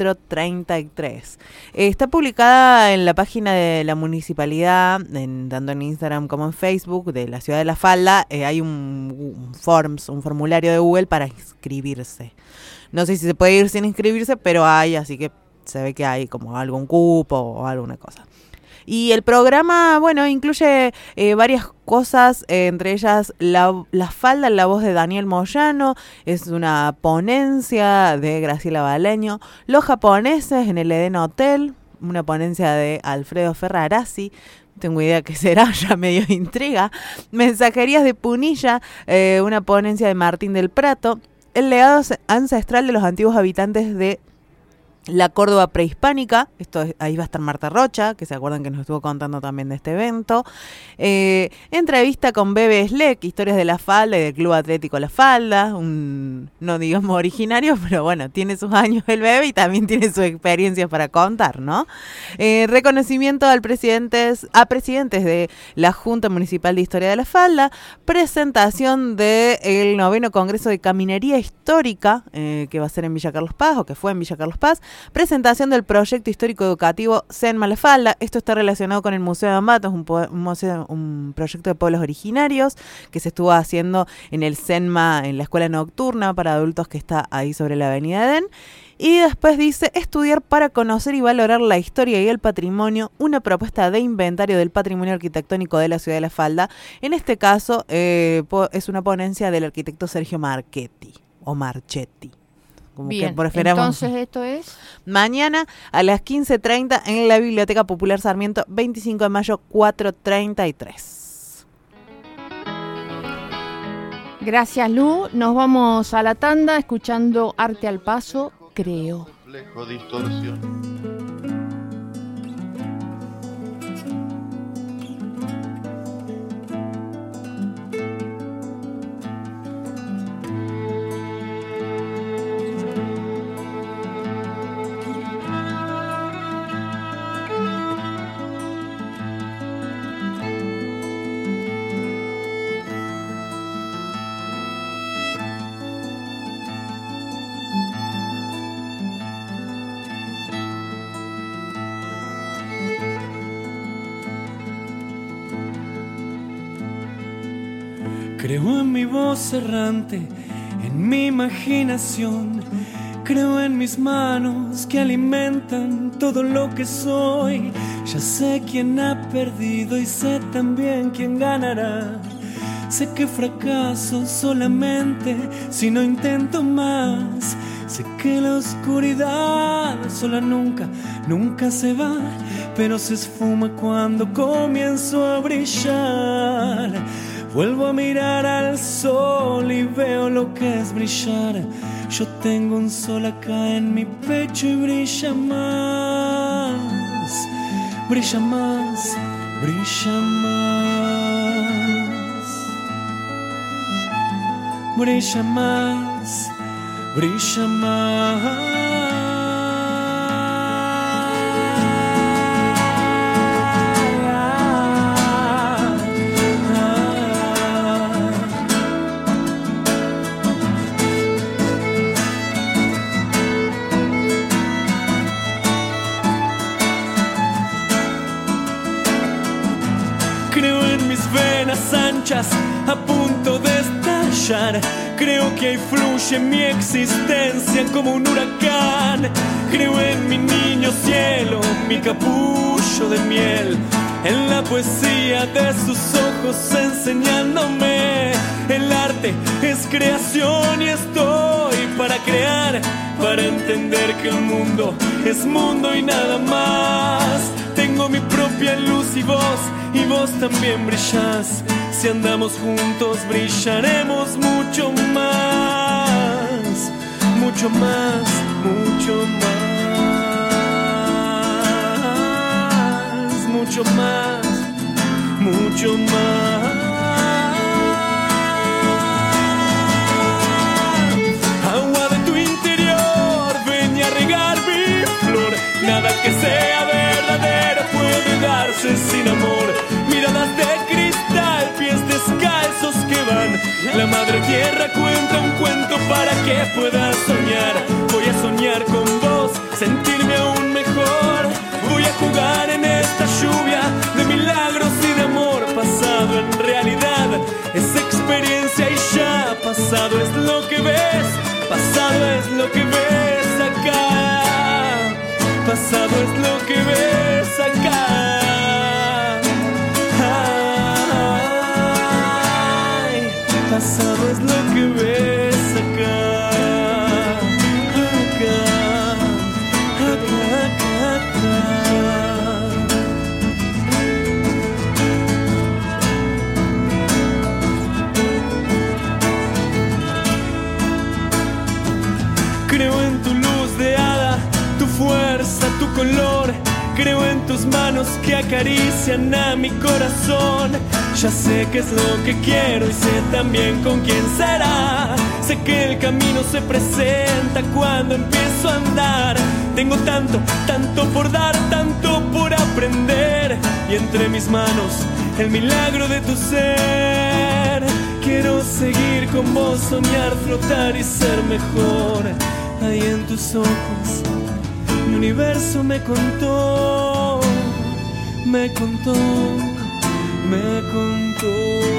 4:33. Está publicada en la página de la municipalidad, tanto en Instagram como en Facebook, de la ciudad de La Falda. Hay un formulario de Google para inscribirse. No sé si se puede ir sin inscribirse, pero hay, así que se ve que hay como algún cupo o alguna cosa. Y el programa, bueno, incluye varias cosas, entre ellas La Falda en la voz de Daniel Moyano, es una ponencia de Graciela Baleño, Los japoneses en el Eden Hotel, una ponencia de Alfredo Ferrarazzi, no tengo idea qué será, ya medio intriga, Mensajerías de Punilla, una ponencia de Martín del Prato, el legado ancestral de los antiguos habitantes de la Córdoba prehispánica, ahí va a estar Marta Rocha, que se acuerdan que nos estuvo contando también de este evento. Entrevista con Bebe Sleck, historias de La Falda y del Club Atlético La Falda, no digamos originario, pero bueno, tiene sus años el Bebe y también tiene sus experiencias para contar, ¿no? Reconocimiento a presidentes de la Junta Municipal de Historia de La Falda, presentación del 9º Congreso de Caminería Histórica, que va a ser en Villa Carlos Paz, o que fue en Villa Carlos Paz, presentación del proyecto histórico educativo Senma La Falda. Esto está relacionado con el Museo de Ambato, es un proyecto de pueblos originarios que se estuvo haciendo en el Senma, en la escuela nocturna para adultos que está ahí sobre la avenida Edén. Y después dice, estudiar para conocer y valorar la historia y el patrimonio, una propuesta de inventario del patrimonio arquitectónico de la ciudad de La Falda. En este caso es una ponencia del arquitecto Sergio Marchetti, o Marchetti. Bien, entonces esto es mañana a las 15:30 en la Biblioteca Popular Sarmiento, 25 de mayo, 4:33. Gracias, Lu. Nos vamos a la tanda escuchando Arte al Paso, creo. Reflejo, distorsión. Creo en mi voz errante, en mi imaginación. Creo en mis manos que alimentan todo lo que soy. Ya sé quién ha perdido y sé también quién ganará. Sé que fracaso solamente si no intento más. Sé que la oscuridad sola nunca se va, pero se esfuma cuando comienzo a brillar. Vuelvo a mirar al sol y veo lo que es brillar. Yo tengo un sol acá en mi pecho y brilla más, brilla más, brilla más, brilla más, brilla más. Anchas a punto de estallar. Creo que ahí fluye mi existencia como un huracán. Creo en mi niño cielo, mi capullo de miel, en la poesía de sus ojos enseñándome. El arte es creación y estoy para crear, para entender que el mundo es mundo y nada más. Tengo mi propia luz y vos también brillás. Si andamos juntos brillaremos mucho más, mucho más, mucho más. La madre tierra cuenta un cuento para que puedas soñar. Voy a soñar con vos, sentirme aún mejor. Voy a jugar en esta lluvia de milagros y de amor. Pasado en realidad es experiencia y ya. Pasado es lo que ves, pasado es lo que ves acá. Pasado es lo que ves acá. Ay, pasado es lo que ves acá. Creo en tu luz de hada, tu fuerza, tu color. Creo en tus manos que acarician a mi corazón. Ya sé qué es lo que quiero y sé también con quién será. Sé que el camino se presenta cuando empiezo a andar. Tengo tanto, tanto por dar, tanto por aprender. Y entre mis manos el milagro de tu ser. Quiero seguir con vos, soñar, flotar y ser mejor. Ahí en tus ojos mi universo me contó, me contó, me contó,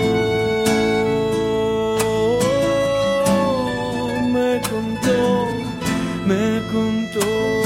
me contó, me contó.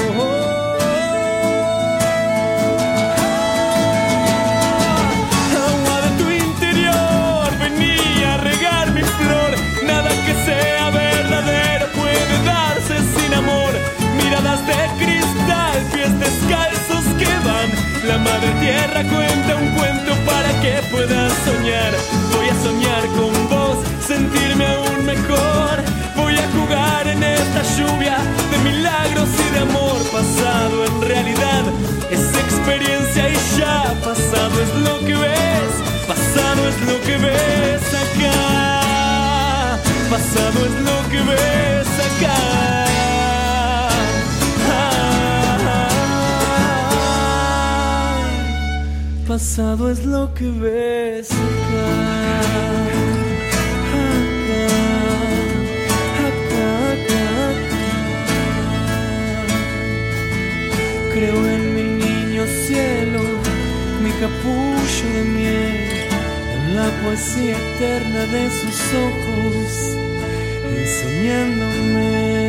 Agua de tu interior, vení a regar mi flor. Nada que sea verdadero puede darse sin amor. Miradas de cristal, pies descalzos que van. La madre tierra cuenta un cuento para que puedas soñar. Voy a soñar con vos, sentirme aún mejor. Voy a jugar en esta lluvia de milagros y de amor. Pasado en realidad es experiencia y ya. Pasado es lo que ves, pasado es lo que ves acá. Pasado es lo que ves acá. Pasado es lo que ves acá, acá, acá, acá. Creo en mi niño cielo, mi capullo de miel, en la poesía eterna de sus ojos, enseñándome.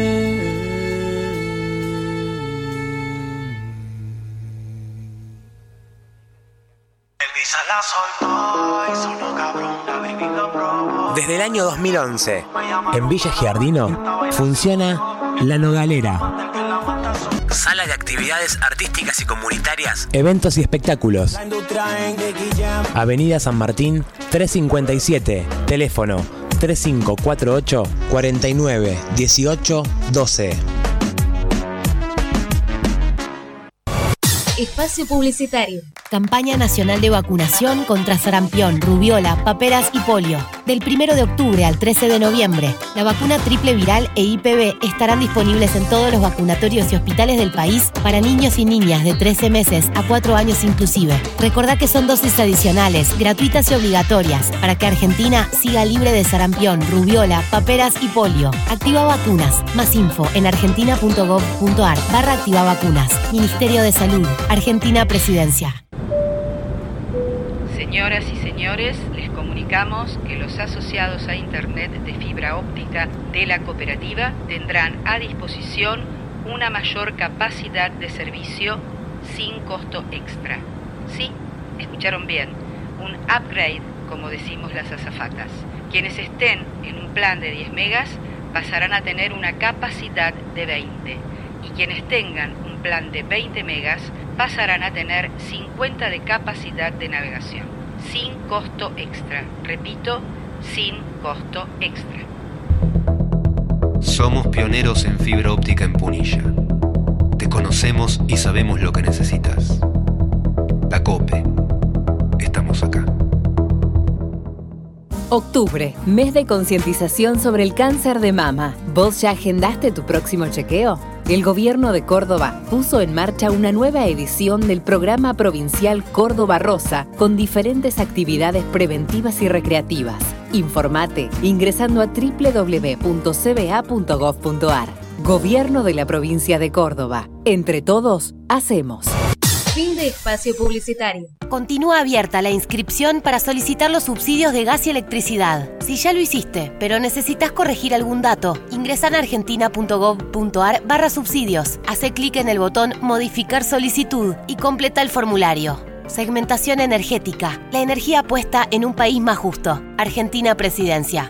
Desde el año 2011, en Villa Giardino, funciona La Nogalera. Sala de actividades artísticas y comunitarias, eventos y espectáculos. Avenida San Martín 357, teléfono 3548 49 18 12. Espacio publicitario. Campaña nacional de vacunación contra sarampión, rubiola, paperas y polio. Del 1 de octubre al 13 de noviembre, la vacuna triple viral e IPV estarán disponibles en todos los vacunatorios y hospitales del país para niños y niñas de 13 meses a 4 años inclusive. Recordá que son dosis adicionales, gratuitas y obligatorias, para que Argentina siga libre de sarampión, rubiola, paperas y polio. Activa Vacunas. Más info en argentina.gov.ar/activa vacunas. Ministerio de Salud. Argentina Presidencia. Señoras y señores, les comunicamos que los asociados a Internet de fibra óptica de la cooperativa tendrán a disposición una mayor capacidad de servicio sin costo extra. Sí, escucharon bien, un upgrade, como decimos las azafatas. Quienes estén en un plan de 10 megas pasarán a tener una capacidad de 20 y quienes tengan un plan de 20 megas pasarán a tener 50 de capacidad de navegación, sin costo extra. Repito, sin costo extra. Somos pioneros en fibra óptica en Punilla. Te conocemos y sabemos lo que necesitas. La COPE. Estamos acá. Octubre, mes de concientización sobre el cáncer de mama. ¿Vos ya agendaste tu próximo chequeo? El gobierno de Córdoba puso en marcha una nueva edición del programa provincial Córdoba Rosa con diferentes actividades preventivas y recreativas. Informate ingresando a www.cba.gov.ar. Gobierno de la Provincia de Córdoba. Entre todos, hacemos. Fin de espacio publicitario. Continúa abierta la inscripción para solicitar los subsidios de gas y electricidad. Si ya lo hiciste, pero necesitas corregir algún dato, ingresa en argentina.gov.ar/subsidios. Hace clic en el botón Modificar solicitud y completa el formulario. Segmentación energética. La energía puesta en un país más justo. Argentina Presidencia.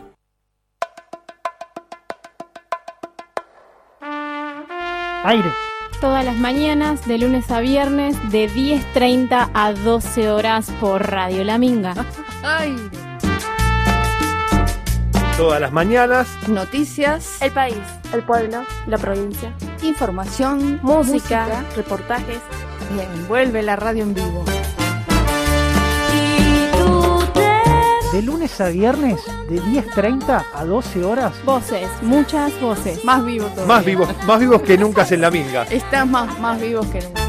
Aire. Todas las mañanas, de lunes a viernes, de 10:30 a 12 horas por Radio La Minga. Aire. Todas las mañanas. Noticias. El país, el pueblo, la provincia. Información. Música. Reportajes. Bien, vuelve la radio en vivo. De lunes a viernes, de 10:30 a 12 horas. Voces, muchas voces. Más vivo todavía. Más vivos que nunca en la minga. Estás más vivos que nunca.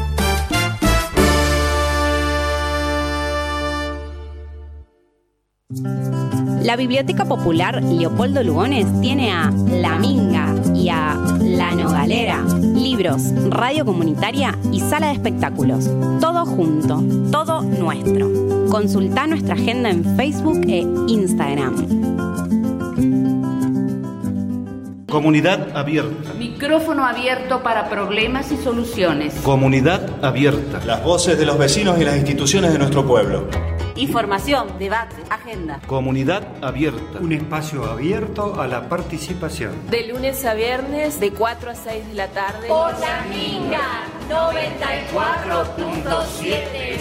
La Biblioteca Popular Leopoldo Lugones tiene a La Minga y a La Nogalera, libros, radio comunitaria y sala de espectáculos. Todo junto, todo nuestro. Consulta nuestra agenda en Facebook e Instagram. Comunidad abierta. Micrófono abierto para problemas y soluciones. Comunidad abierta. Las voces de los vecinos y las instituciones de nuestro pueblo. Información, debate, agenda. Comunidad abierta. Un espacio abierto a la participación. De lunes a viernes, de 4 a 6 de la tarde. Por La Minga 94.7.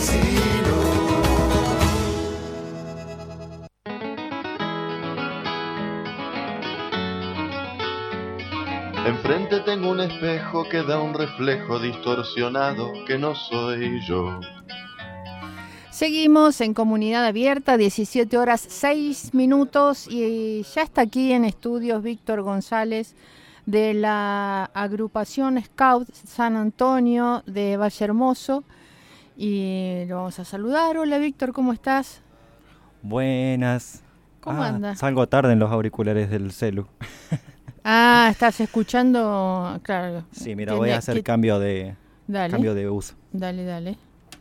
Enfrente tengo un espejo que da un reflejo distorsionado que no soy yo. Seguimos en Comunidad Abierta, 17 horas 6 minutos y ya está aquí en estudios Víctor González de la agrupación Scout San Antonio de Valle Hermoso y lo vamos a saludar. Hola Víctor, ¿cómo estás? Buenas. ¿Cómo andas? Salgo tarde en los auriculares del celu. Estás escuchando, claro. Sí, mira, voy a hacer cambio de uso. Dale.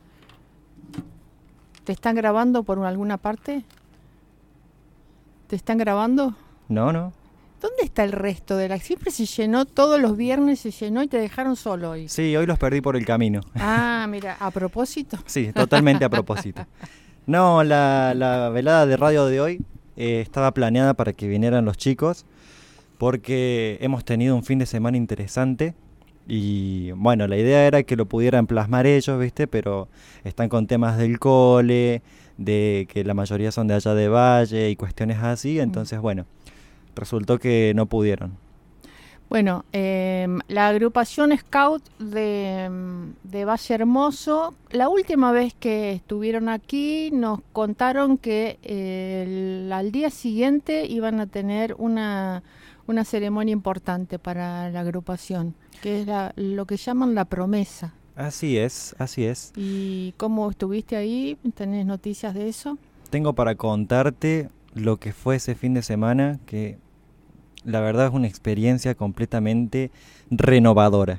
¿Te están grabando por alguna parte? ¿Te están grabando? No. ¿Dónde está el resto de la...? Siempre se llenó, todos los viernes se llenó y te dejaron solo hoy. Sí, hoy los perdí por el camino. Mira, ¿a propósito? Sí, totalmente a propósito. No, la velada de radio de hoy estaba planeada para que vinieran los chicos porque hemos tenido un fin de semana interesante. Y bueno, la idea era que lo pudieran plasmar ellos, ¿viste? Pero están con temas del cole, de que la mayoría son de allá de Valle y cuestiones así, entonces bueno, resultó que no pudieron. Bueno, la agrupación Scout de Valle Hermoso, la última vez que estuvieron aquí nos contaron que al día siguiente iban a tener una ceremonia importante para la agrupación, que es lo que llaman la promesa. Así es. ¿Y cómo estuviste ahí? ¿Tenés noticias de eso? Tengo para contarte lo que fue ese fin de semana, que la verdad es una experiencia completamente renovadora.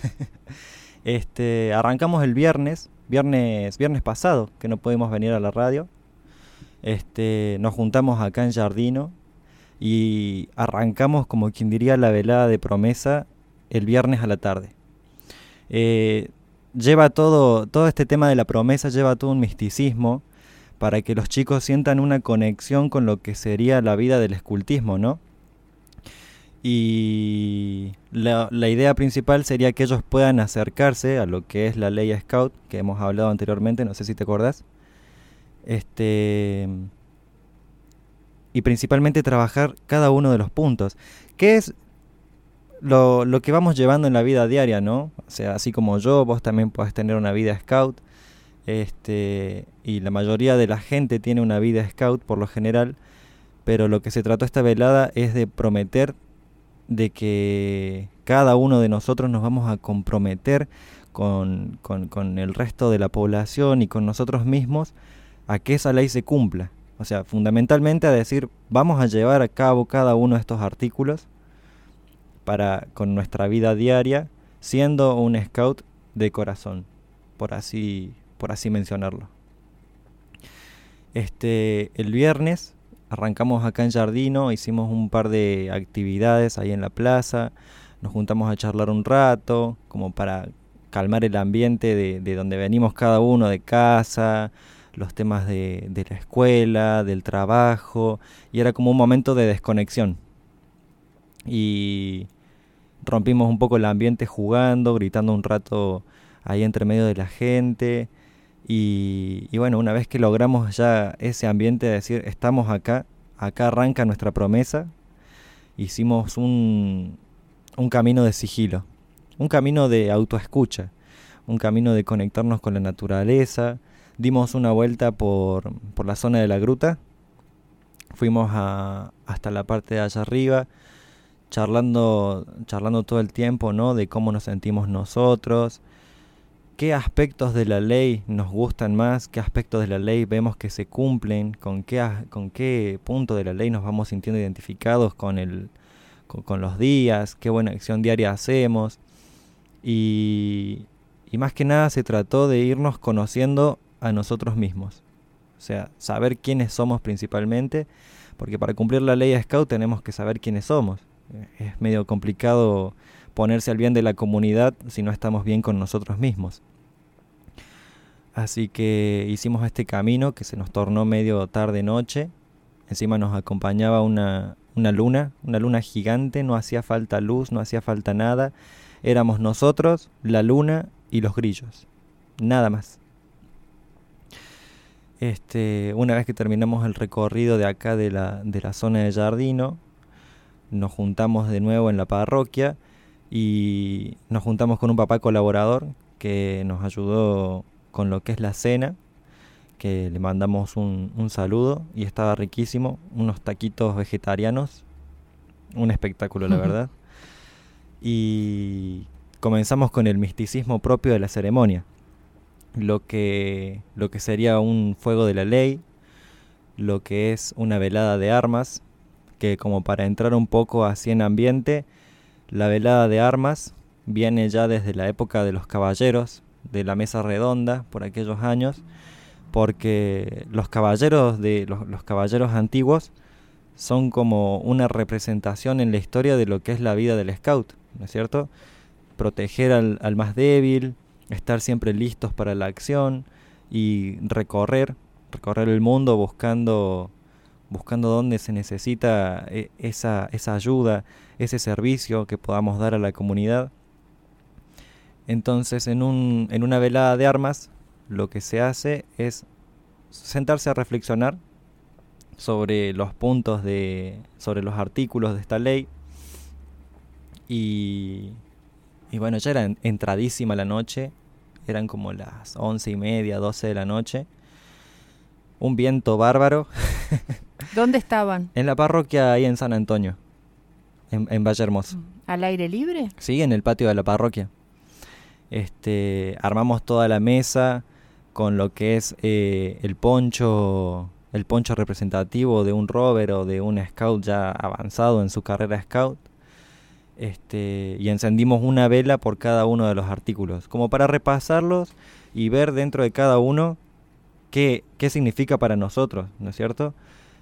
Arrancamos el viernes pasado, que no pudimos venir a la radio. Nos juntamos acá en Jardino y arrancamos, como quien diría, la velada de promesa el viernes a la tarde. Lleva todo este tema de la promesa, lleva todo un misticismo para que los chicos sientan una conexión con lo que sería la vida del escultismo, ¿no? Y la idea principal sería que ellos puedan acercarse a lo que es la ley Scout, que hemos hablado anteriormente, no sé si te acordás. Y principalmente trabajar cada uno de los puntos, que es lo que vamos llevando en la vida diaria, ¿no? O sea, así como yo, vos también podés tener una vida Scout, y la mayoría de la gente tiene una vida Scout por lo general, pero lo que se trató esta velada es de prometer de que cada uno de nosotros nos vamos a comprometer con el resto de la población y con nosotros mismos a que esa ley se cumpla. O sea, fundamentalmente a decir, vamos a llevar a cabo cada uno de estos artículos con nuestra vida diaria, siendo un scout de corazón, por así mencionarlo. El viernes arrancamos acá en Giardino, hicimos un par de actividades ahí en la plaza, nos juntamos a charlar un rato, como para calmar el ambiente de donde venimos cada uno, de casa, los temas de la escuela, del trabajo, y era como un momento de desconexión. Y rompimos un poco el ambiente jugando, gritando un rato ahí entre medio de la gente. Y bueno, una vez que logramos ya ese ambiente de decir, estamos acá arranca nuestra promesa, hicimos un camino de sigilo, un camino de autoescucha, un camino de conectarnos con la naturaleza. Dimos una vuelta por la zona de la gruta, fuimos hasta la parte de allá arriba, charlando todo el tiempo, ¿no? De cómo nos sentimos nosotros, qué aspectos de la ley nos gustan más, qué aspectos de la ley vemos que se cumplen, con qué punto de la ley nos vamos sintiendo identificados con los días, qué buena acción diaria hacemos. Y más que nada se trató de irnos conociendo a nosotros mismos. O sea, saber quiénes somos principalmente, porque para cumplir la ley de Scout tenemos que saber quiénes somos. Es medio complicado ponerse al bien de la comunidad si no estamos bien con nosotros mismos. Así que hicimos este camino que se nos tornó medio tarde-noche. Encima nos acompañaba una luna gigante, no hacía falta luz, no hacía falta nada. Éramos nosotros, la luna y los grillos. Nada más. Una vez que terminamos el recorrido de acá de la zona de Giardino, nos juntamos de nuevo en la parroquia y nos juntamos con un papá colaborador que nos ayudó con lo que es la cena, que le mandamos un saludo y estaba riquísimo, unos taquitos vegetarianos, un espectáculo la verdad. Y comenzamos con el misticismo propio de la ceremonia, lo que sería un fuego de la ley, lo que es una velada de armas, que como para entrar un poco así en ambiente, la velada de armas viene ya desde la época de los caballeros, de la mesa redonda, por aquellos años, porque los caballeros los caballeros antiguos son como una representación en la historia de lo que es la vida del scout, ¿no es cierto? Proteger al más débil, estar siempre listos para la acción y recorrer el mundo buscando dónde se necesita esa ayuda, ese servicio que podamos dar a la comunidad. Entonces, en una velada de armas, lo que se hace es sentarse a reflexionar sobre los puntos sobre los artículos de esta ley. Y bueno, ya era entradísima la noche, eran como las 11:30, 12 de la noche. Un viento bárbaro. ¿Dónde estaban? En la parroquia ahí en San Antonio, en Valle Hermoso. ¿Al aire libre? Sí, en el patio de la parroquia. Armamos toda la mesa con lo que es el poncho representativo de un rover o de un scout ya avanzado en su carrera scout. Y encendimos una vela por cada uno de los artículos, como para repasarlos y ver dentro de cada uno qué significa para nosotros, ¿no es cierto?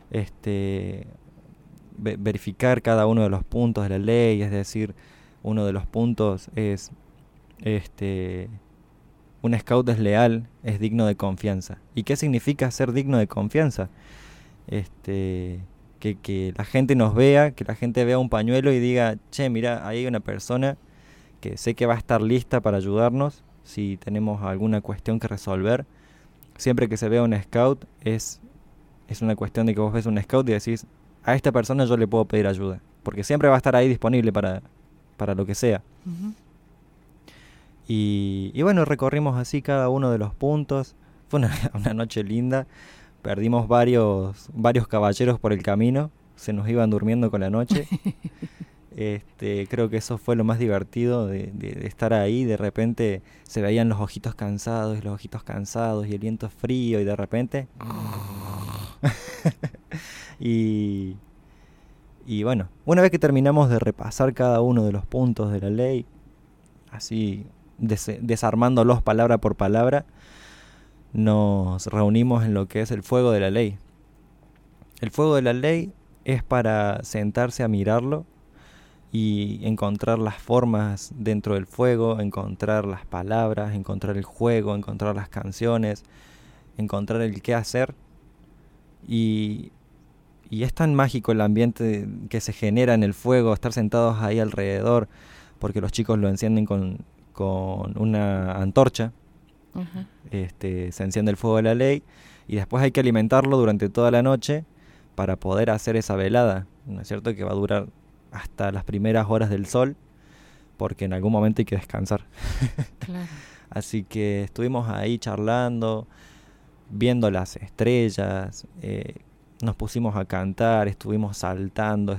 Verificar cada uno de los puntos de la ley, es decir, uno de los puntos es un scout es leal, es digno de confianza. ¿Y qué significa ser digno de confianza? Que la gente nos vea, que la gente vea un pañuelo y diga, che, mira, ahí hay una persona que sé que va a estar lista para ayudarnos si tenemos alguna cuestión que resolver. Siempre que se vea un scout es una cuestión de que vos ves un scout y decís, a esta persona yo le puedo pedir ayuda, porque siempre va a estar ahí disponible para lo que sea. Uh-huh. Y bueno, recorrimos así cada uno de los puntos. Fue una noche linda. Perdimos varios caballeros por el camino. Se nos iban durmiendo con la noche. Creo que eso fue lo más divertido de estar ahí. De repente se veían los ojitos cansados y el viento frío y de repente y bueno, una vez que terminamos de repasar cada uno de los puntos de la ley, así desarmándolos palabra por palabra, nos reunimos en lo que es el fuego de la ley. El fuego de la ley es para sentarse a mirarlo y encontrar las formas dentro del fuego, encontrar las palabras, encontrar el juego, encontrar las canciones, encontrar el qué hacer. Y es tan mágico el ambiente que se genera en el fuego, estar sentados ahí alrededor, porque los chicos lo encienden con una antorcha. Uh-huh. Se enciende el fuego de la ley y después hay que alimentarlo durante toda la noche para poder hacer esa velada, ¿no es cierto? Que va a durar hasta las primeras horas del sol, porque en algún momento hay que descansar. Claro. Así que estuvimos ahí charlando, viendo las estrellas, nos pusimos a cantar, estuvimos saltando,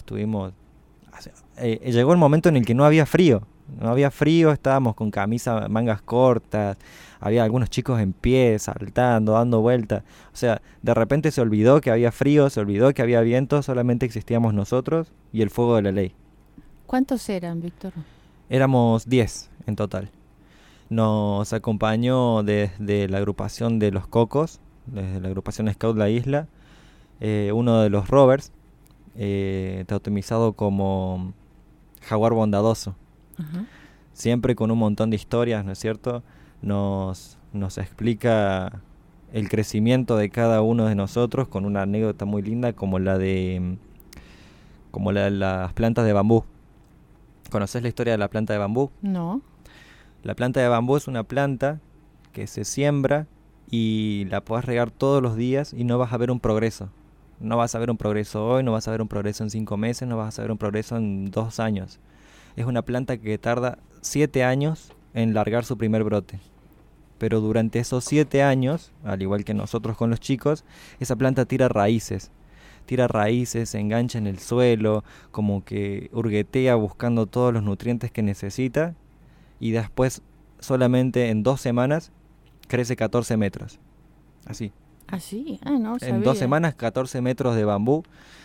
llegó el momento en el que no había frío, estábamos con camisa, mangas cortas, había algunos chicos en pie, saltando, dando vueltas. O sea, de repente se olvidó que había frío, se olvidó que había viento, solamente existíamos nosotros y el fuego de la ley. ¿Cuántos eran, Víctor? Éramos 10 en total. Nos acompañó desde la agrupación de los Cocos, desde la agrupación Scout La Isla, uno de los rovers, tautomizado como Jaguar Bondadoso. Uh-huh. Siempre con un montón de historias, ¿no es cierto? Nos explica el crecimiento de cada uno de nosotros con una anécdota muy linda como la de las plantas de bambú. ¿Conoces la historia de la planta de bambú? No. La planta de bambú es una planta que se siembra y la podés regar todos los días y no vas a ver un progreso. No vas a ver un progreso hoy, no vas a ver un progreso en 5 meses, no vas a ver un progreso en 2 años. Es una planta que tarda 7 años en largar su primer brote. Pero durante esos 7 años, al igual que nosotros con los chicos, esa planta tira raíces, se engancha en el suelo, como que hurguetea buscando todos los nutrientes que necesita, y después solamente en 2 semanas crece 14 metros. Así. ¿Así? No sabía. En 2 semanas 14 metros de bambú.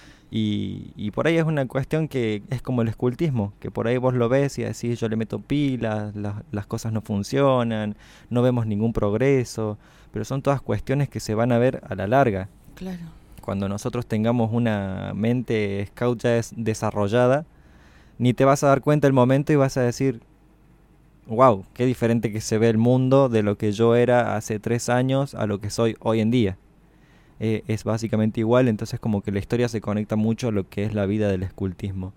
Y por ahí es una cuestión que es como el escultismo, que por ahí vos lo ves y decís, yo le meto pilas, las cosas no funcionan, no vemos ningún progreso, pero son todas cuestiones que se van a ver a la larga. Claro. Cuando nosotros tengamos una mente scout ya desarrollada, ni te vas a dar cuenta el momento y vas a decir, wow, qué diferente que se ve el mundo de lo que yo era hace 3 años a lo que soy hoy en día. Es básicamente igual, entonces como que la historia se conecta mucho a lo que es la vida del escultismo.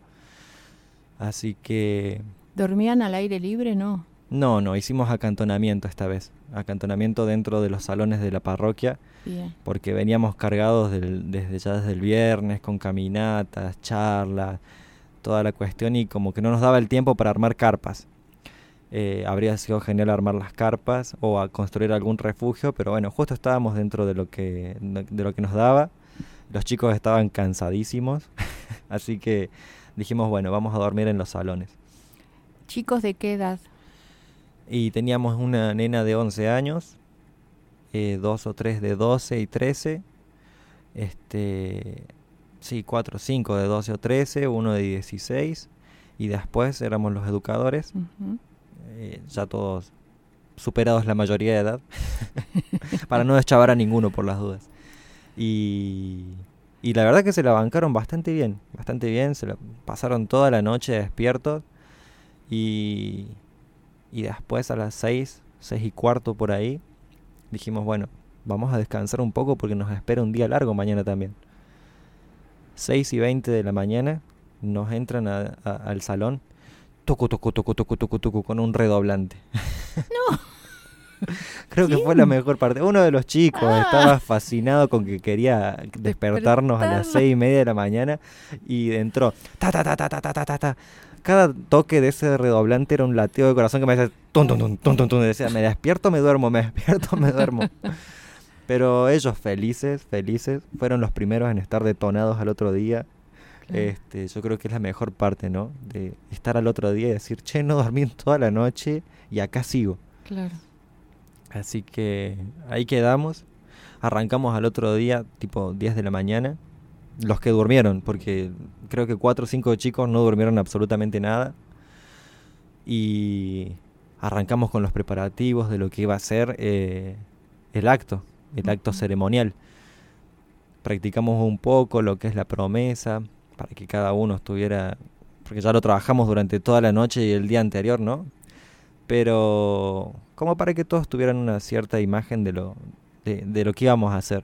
Así que... ¿Dormían al aire libre? No. No, hicimos acantonamiento esta vez. Acantonamiento dentro de los salones de la parroquia. Bien. Porque veníamos cargados desde el viernes, con caminatas, charlas, toda la cuestión, y como que no nos daba el tiempo para armar carpas. Habría sido genial armar las carpas o a construir algún refugio, pero bueno, justo estábamos dentro de lo que nos daba. Los chicos estaban cansadísimos, así que dijimos, bueno, vamos a dormir en los salones. ¿Chicos de qué edad? Y teníamos una nena de 11 años, 2 o 3 de 12 y 13, 4 o 5 de 12 o 13, uno de 16, y después éramos los educadores. Uh-huh. Ya todos superados la mayoría de edad, para no deschavar a ninguno por las dudas. Y la verdad que se la bancaron bastante bien, se la pasaron toda la noche despiertos, y después a las 6:15 por ahí, dijimos, bueno, vamos a descansar un poco porque nos espera un día largo mañana también. 6:20 de la mañana nos entran al salón, tucu, con un redoblante. No. Creo que fue la mejor parte. Uno de los chicos estaba fascinado con que quería despertarnos a las 6:30 de la mañana y entró. Ta. Cada toque de ese redoblante era un latido de corazón que me decía tum. Decía, me despierto, me duermo. Pero ellos felices, fueron los primeros en estar detonados al otro día. Yo creo que es la mejor parte, ¿no? De estar al otro día y decir, che, no dormí toda la noche y acá sigo. Claro. Así que ahí quedamos. Arrancamos al otro día, tipo 10 de la mañana, los que durmieron, porque creo que 4 o 5 chicos no durmieron absolutamente nada. Y arrancamos con los preparativos de lo que iba a ser el acto ceremonial. Practicamos un poco lo que es la promesa, para que cada uno estuviera, porque ya lo trabajamos durante toda la noche y el día anterior, ¿no? Pero como para que todos tuvieran una cierta imagen de lo que íbamos a hacer.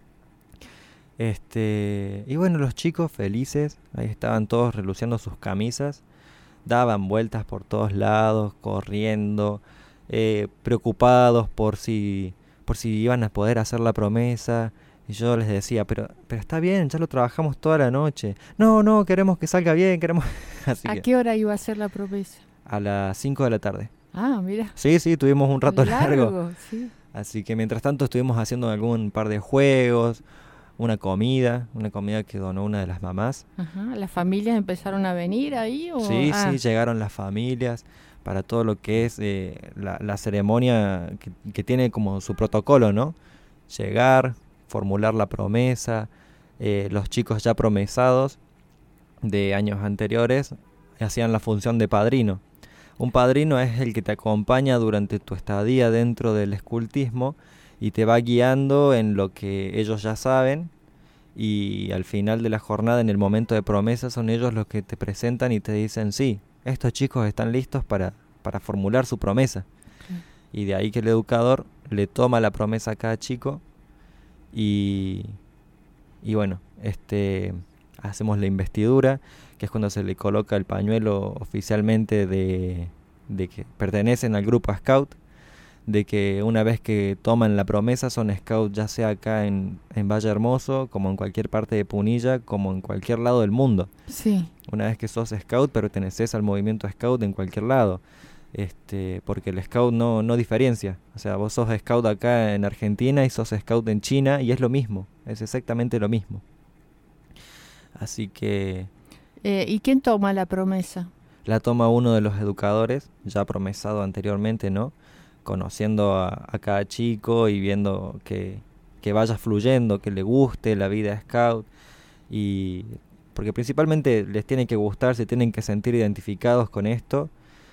Y bueno, los chicos felices, ahí estaban todos reluciendo sus camisas, daban vueltas por todos lados, corriendo, preocupados por si iban a poder hacer la promesa. Y yo les decía, pero está bien, ya lo trabajamos toda la noche. No, queremos que salga bien, queremos... ¿A qué hora iba a ser la promesa? A las 5 de la tarde. Ah, mira. Sí, tuvimos un rato largo. Sí. Así que mientras tanto estuvimos haciendo algún par de juegos, una comida que donó una de las mamás. Ajá. ¿Las familias empezaron a venir ahí? ¿O? Sí, llegaron las familias para todo lo que es la ceremonia que tiene como su protocolo, ¿no? Llegar, formular la promesa, los chicos ya promesados de años anteriores hacían la función de padrino. Un padrino es el que te acompaña durante tu estadía dentro del escultismo y te va guiando en lo que ellos ya saben, y al final de la jornada, en el momento de promesa, son ellos los que te presentan y te dicen, sí, estos chicos están listos para formular su promesa. Okay. Y de ahí que el educador le toma la promesa a cada chico y bueno, hacemos la investidura, que es cuando se le coloca el pañuelo oficialmente de que pertenecen al grupo Scout, de que una vez que toman la promesa son Scout, ya sea acá en Valle Hermoso, como en cualquier parte de Punilla, como en cualquier lado del mundo. Sí. Una vez que sos Scout, perteneces al movimiento Scout en cualquier lado. Porque el Scout no diferencia. O sea, vos sos Scout acá en Argentina y sos Scout en China y es lo mismo, es exactamente lo mismo. Así que... ¿Y quién toma la promesa? La toma uno de los educadores, ya promesado anteriormente, ¿no? Conociendo a cada chico y viendo que vaya fluyendo, que le guste la vida Scout, y porque principalmente les tiene que gustar, se tienen que sentir identificados con esto,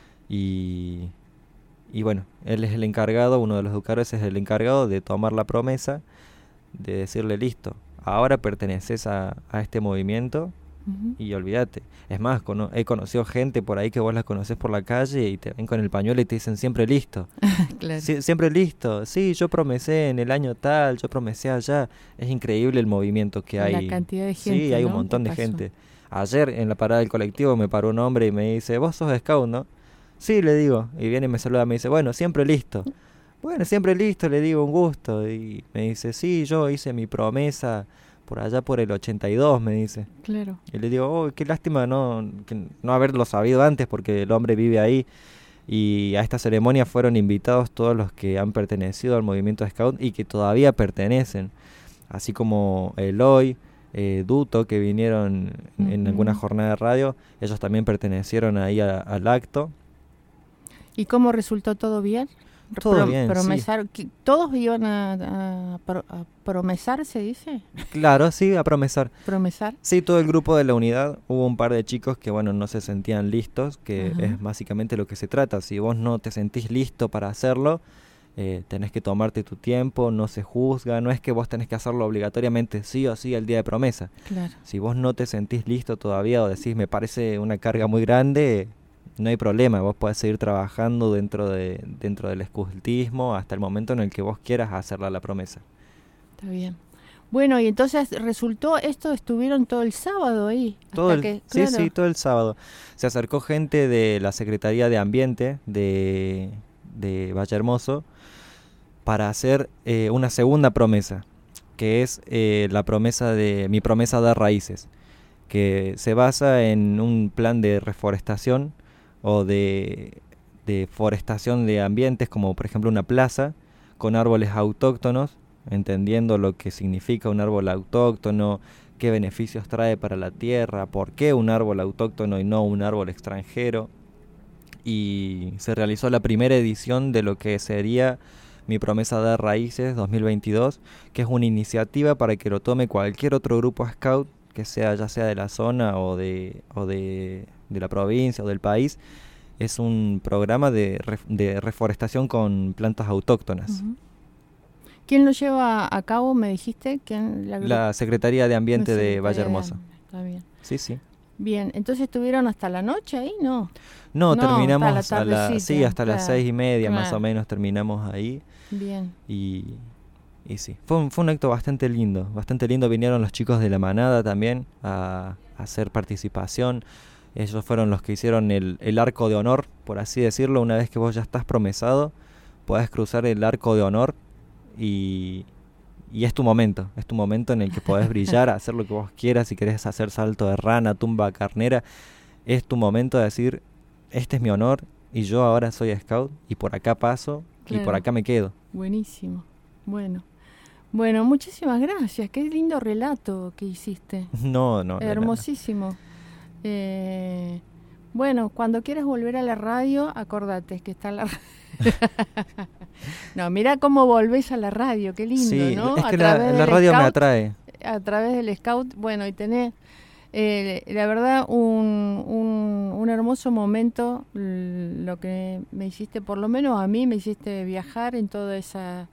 y bueno, él es el encargado, uno de los educadores es el encargado de tomar la promesa, de decirle, listo, ahora perteneces a este movimiento. Uh-huh. Y olvídate. Es más, he conocido gente por ahí que vos la conocés por la calle y te ven con el pañuelo y te dicen siempre listo. Claro. Siempre listo. Sí, yo promesé en el año tal, yo promesé allá. Es increíble el movimiento que hay. La cantidad de gente. Sí, hay un montón de gente. Ayer en la parada del colectivo me paró un hombre y me dice, vos sos Scout, ¿no? Sí, le digo. Y viene y me saluda y me dice, bueno, siempre listo. Bueno, siempre listo, le digo, un gusto. Y me dice, sí, yo hice mi promesa por allá por el 82, me dice. Claro. Y le digo, qué lástima no haberlo sabido antes, porque el hombre vive ahí. Y a esta ceremonia fueron invitados todos los que han pertenecido al movimiento Scout y que todavía pertenecen. Así como Eloy, Duto, que vinieron en alguna jornada de radio. Ellos también pertenecieron ahí al acto. ¿Y cómo resultó todo bien? Todo bien, promesar, sí. ¿Todos iban a promesar, se dice? Claro, sí, a promesar. ¿Promesar? Sí, todo el grupo de la unidad. Hubo un par de chicos que, bueno, no se sentían listos, que Ajá. Es básicamente lo que se trata. Si vos no te sentís listo para hacerlo, tenés que tomarte tu tiempo, no se juzga. No es que vos tenés que hacerlo obligatoriamente sí o sí el día de promesa. Claro. Si vos no te sentís listo todavía o decís, me parece una carga muy grande... No hay problema, vos podés seguir trabajando dentro del escultismo hasta el momento en el que vos quieras hacerla la promesa. Está bien. Bueno, y entonces resultó esto, estuvieron todo el sábado ahí. Sí, todo el sábado. Se acercó gente de la Secretaría de Ambiente de Valle Hermoso para hacer una segunda promesa, que es la promesa de mi promesa de raíces, que se basa en un plan de reforestación o de forestación de ambientes, como por ejemplo una plaza con árboles autóctonos, entendiendo lo que significa un árbol autóctono, qué beneficios trae para la tierra, por qué un árbol autóctono y no un árbol extranjero. Y se realizó la primera edición de lo que sería Mi Promesa de Raíces 2022, que es una iniciativa para que lo tome cualquier otro grupo scout, que sea ya sea de la zona o de la provincia o del país. Es un programa de reforestación con plantas autóctonas. Uh-huh. ¿Quién lo lleva a cabo, me dijiste? La Secretaría de Ambiente de Valle Hermoso. Está bien. Sí, sí. Bien, entonces estuvieron hasta la noche ahí, ¿no? No, terminamos hasta las 6:30 más o menos terminamos ahí. Bien. Y sí, fue un acto bastante lindo. Vinieron los chicos de la manada también a hacer participación. Ellos fueron los que hicieron el arco de honor, por así decirlo. Una vez que vos ya estás promesado, podés cruzar el arco de honor y es tu momento en el que podés brillar, hacer lo que vos quieras. Si querés hacer salto de rana, tumba carnera, es tu momento de decir, este es mi honor y yo ahora soy scout y por acá paso y por acá me quedo. Buenísimo. Bueno, muchísimas gracias. Qué lindo relato que hiciste. No. Hermosísimo. Bueno, cuando quieras volver a la radio, acordate que está la radio. No, mira cómo volvés a la radio, qué lindo, sí, ¿no? Es que la radio scout, me atrae. A través del scout, bueno, y tenés, la verdad, un hermoso momento, lo que me hiciste, por lo menos a mí, me hiciste viajar en toda ese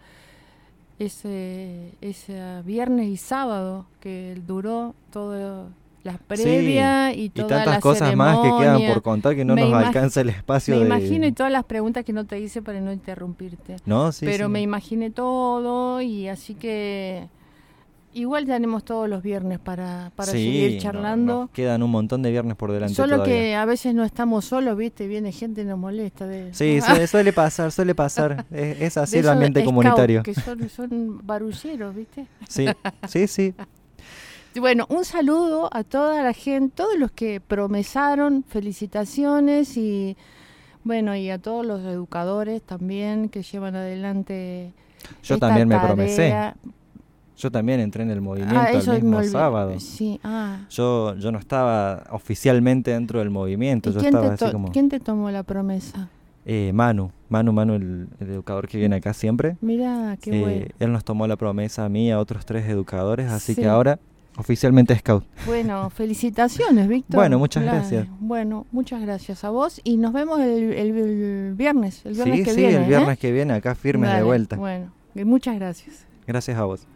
viernes y sábado que duró todo. Las previas y toda tantas la cosas ceremonia. Más que quedan por contar que no nos alcanza el espacio. Me imagino, y todas las preguntas que no te hice para no interrumpirte. No, sí. Pero sí. Me imaginé todo, y así que igual tenemos todos los viernes para seguir charlando. Nos quedan un montón de viernes por delante. Solo todavía. Que a veces no estamos solos, ¿viste? Viene gente y nos molesta. Sí, suele pasar. Es así el ambiente comunitario. Que son barulleros, ¿viste? Sí. Bueno, un saludo a toda la gente, todos los que promesaron, felicitaciones, y bueno, y a todos los educadores también que llevan adelante. Yo también me promesé. Yo también entré en el movimiento el mismo sábado. Sí. Yo no estaba oficialmente dentro del movimiento. ¿Y quién te tomó la promesa? Manu, el educador que viene acá siempre. Mira, qué bueno. Él nos tomó la promesa a mí y a otros 3 educadores, así que ahora oficialmente scout. Bueno, felicitaciones, Víctor. Bueno, muchas gracias. Bueno, muchas gracias a vos, y nos vemos el viernes que viene. Sí, el viernes que viene acá firmes de vuelta. Bueno, muchas gracias. Gracias a vos.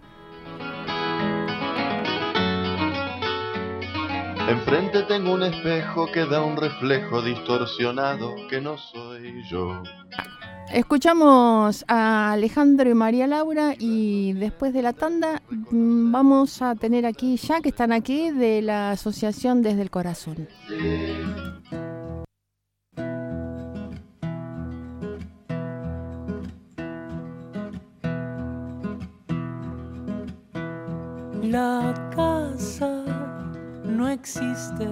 Enfrente tengo un espejo que da un reflejo distorsionado que no soy yo. Escuchamos a Alejandro y María Laura, y después de la tanda vamos a tener aquí, ya que están aquí, de la Asociación Desde el Corazón. La casa no existe,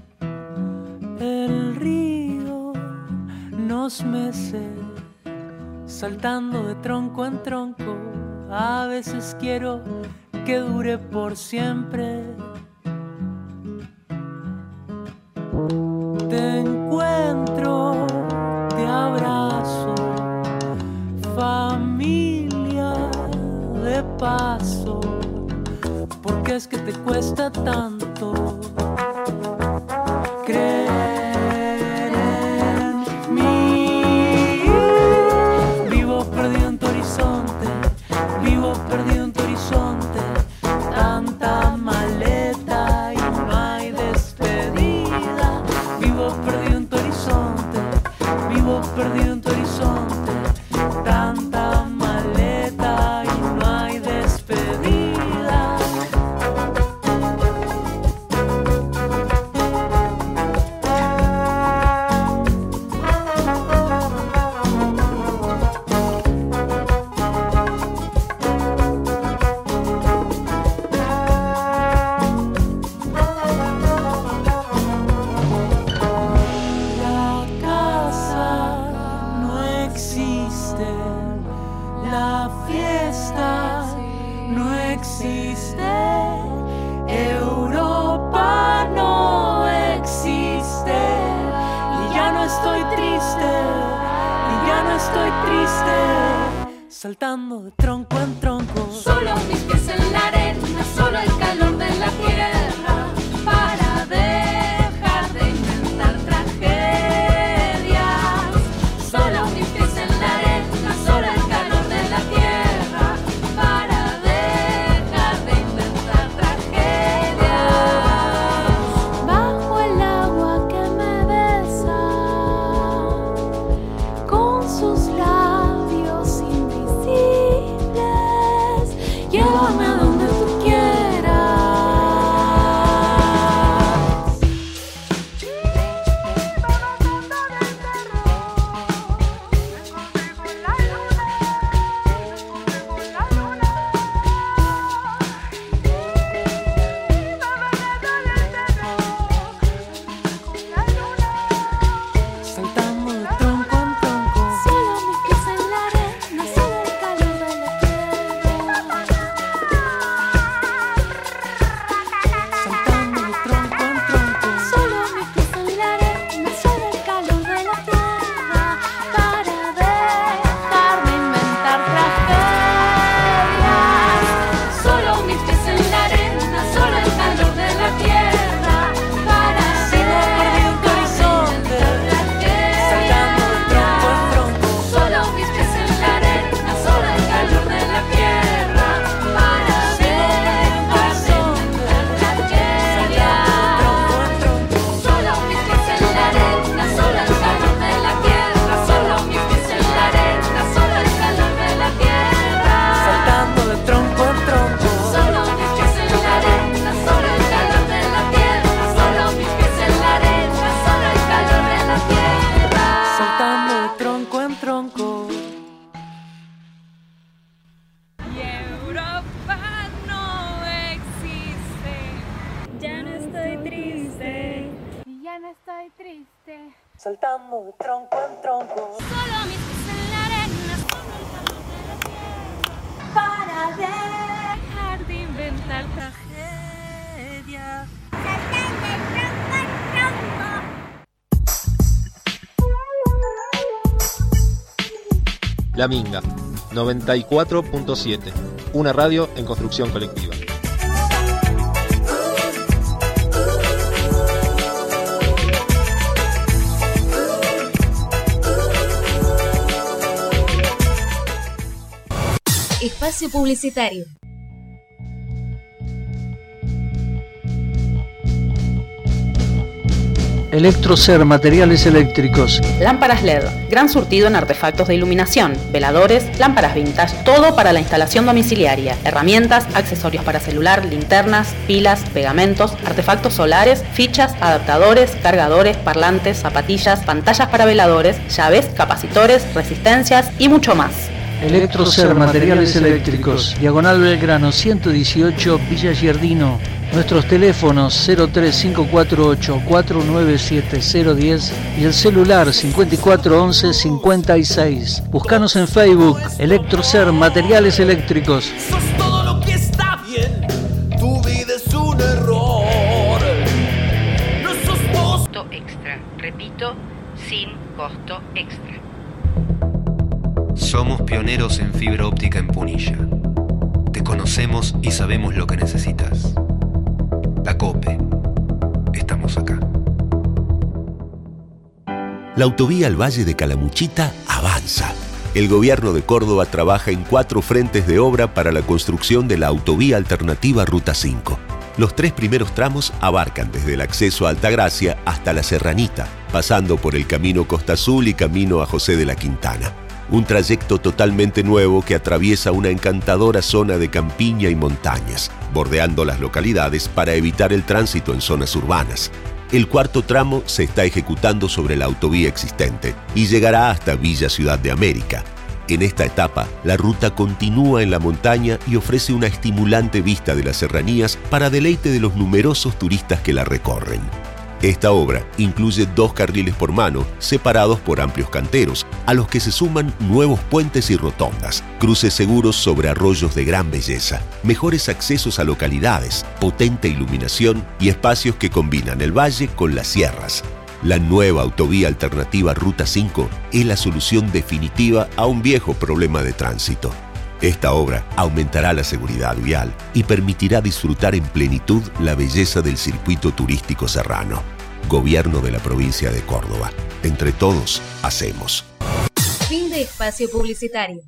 el río nos mece, saltando de tronco en tronco. A veces quiero que dure por siempre. Te encuentro, te abrazo, familia de paso. ¿Por qué es que te cuesta tanto creer en mí? Vivo perdido en tu horizonte, vivo perdido en tu horizonte. Tanta maleta y no hay despedida. Vivo perdido en tu horizonte, vivo perdido en tu horizonte. Tanta maleta y no hay despedida. saltando de tronco en tronco. Solo mis pies en la arena, solo el calor de la tierra, para dejar de inventar tragedias. Solo mis pies en la arena, solo el calor de la tierra, para dejar de inventar tragedias. Bajo el agua que me besa, con sus labios invisibles, llévame a donde tú quieras. Saltando de tronco en tronco. Solo mis pies en la arena, solo el calor de la tierra. Saltando de tronco en tronco. Solo mis pies en la arena, solo el calor de la tierra, para dejar de inventar tragedias. Solo mis pies en la arena, solo el calor de la tierra, para dejar de inventar tragedias. Solo mis pies en la arena, solo el calor de la tierra, para dejar de inventar tragedias. Solo mis pies en la arena, solo el calor de la tierra. Solo mis pies en la arena, solo el calor de la tierra. Saltando de tronco en tronco. Solo mis pies en la arena, solo el calor de la tierra. Solo mis pies en la arena, solo el calor de la tierra. Saltando de tronco en tronco. Y Europa no existe. Ya no estoy triste. Ya no estoy triste. Saltando de tronco en tronco. Solo mis pies en la arena, solo el calor de la tierra, para dejar de inventar tragedias. Saltando de tronco en tronco. La Minga, 94.7, una radio en construcción colectiva. Espacio publicitario. Electrocer, materiales eléctricos. Lámparas LED, gran surtido en artefactos de iluminación, veladores, lámparas vintage, todo para la instalación domiciliaria, herramientas, accesorios para celular, linternas, pilas, pegamentos, artefactos solares, fichas, adaptadores, cargadores, parlantes, zapatillas, pantallas para veladores, llaves, capacitores, resistencias y mucho más. Electrocer, materiales eléctricos. Diagonal Belgrano 118, Villa Giardino. Nuestros teléfonos 03548 497 010 y el celular 5411 56. Búscanos en Facebook, Electrocer, materiales eléctricos. Sos todo lo que está bien, tu vida es un error. No sos vos. Costo extra. Repito, sin costo extra. Somos pioneros en fibra óptica en Punilla. Te conocemos y sabemos lo que necesitas. La COPE. Estamos acá. La autovía al Valle de Calamuchita avanza. El gobierno de Córdoba trabaja en 4 frentes de obra para la construcción de la autovía alternativa Ruta 5. Los 3 primeros tramos abarcan desde el acceso a Altagracia hasta La Serranita, pasando por el camino Costa Azul y camino a José de la Quintana. Un trayecto totalmente nuevo que atraviesa una encantadora zona de campiña y montañas, bordeando las localidades para evitar el tránsito en zonas urbanas. El 4º tramo se está ejecutando sobre la autovía existente y llegará hasta Villa Ciudad de América. En esta etapa, la ruta continúa en la montaña y ofrece una estimulante vista de las serranías para deleite de los numerosos turistas que la recorren. Esta obra incluye 2 carriles por mano, separados por amplios canteros, a los que se suman nuevos puentes y rotondas, cruces seguros sobre arroyos de gran belleza, mejores accesos a localidades, potente iluminación y espacios que combinan el valle con las sierras. La nueva autovía alternativa Ruta 5 es la solución definitiva a un viejo problema de tránsito. Esta obra aumentará la seguridad vial y permitirá disfrutar en plenitud la belleza del circuito turístico serrano. Gobierno de la provincia de Córdoba. Entre todos, hacemos. Fin de espacio publicitario.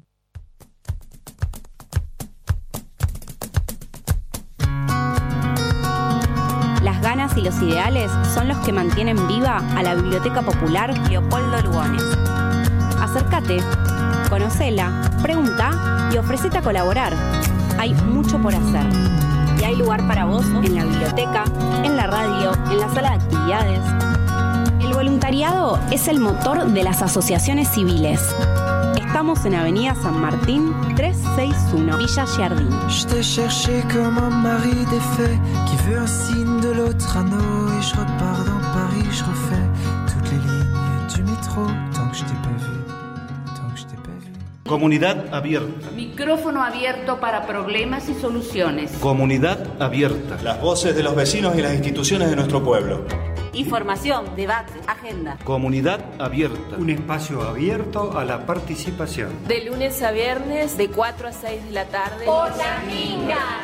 Las ganas y los ideales son los que mantienen viva a la Biblioteca Popular Leopoldo Lugones. Acércate, conocela, pregunta y ofrecete a colaborar. Hay mucho por hacer. Y hay lugar para vos en la biblioteca, en la radio, en la sala de actividades. El voluntariado es el motor de las asociaciones civiles. Estamos en Avenida San Martín 361, Villa Giardín. Je t'ai cherché comme un mari défait qui veut un signe de l'autre anneau et je repars dans Paris, je refais toutes les lignes du métro tant que je t'ai pas vu, tant que je t'ai pas vu. Comunidad abierta. Micrófono abierto para problemas y soluciones. Comunidad abierta. Las voces de los vecinos y las instituciones de nuestro pueblo. Información, debate, agenda. Comunidad abierta. Un espacio abierto a la participación. De lunes a viernes, de 4 a 6 de la tarde. Por la Minga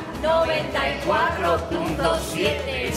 94.7.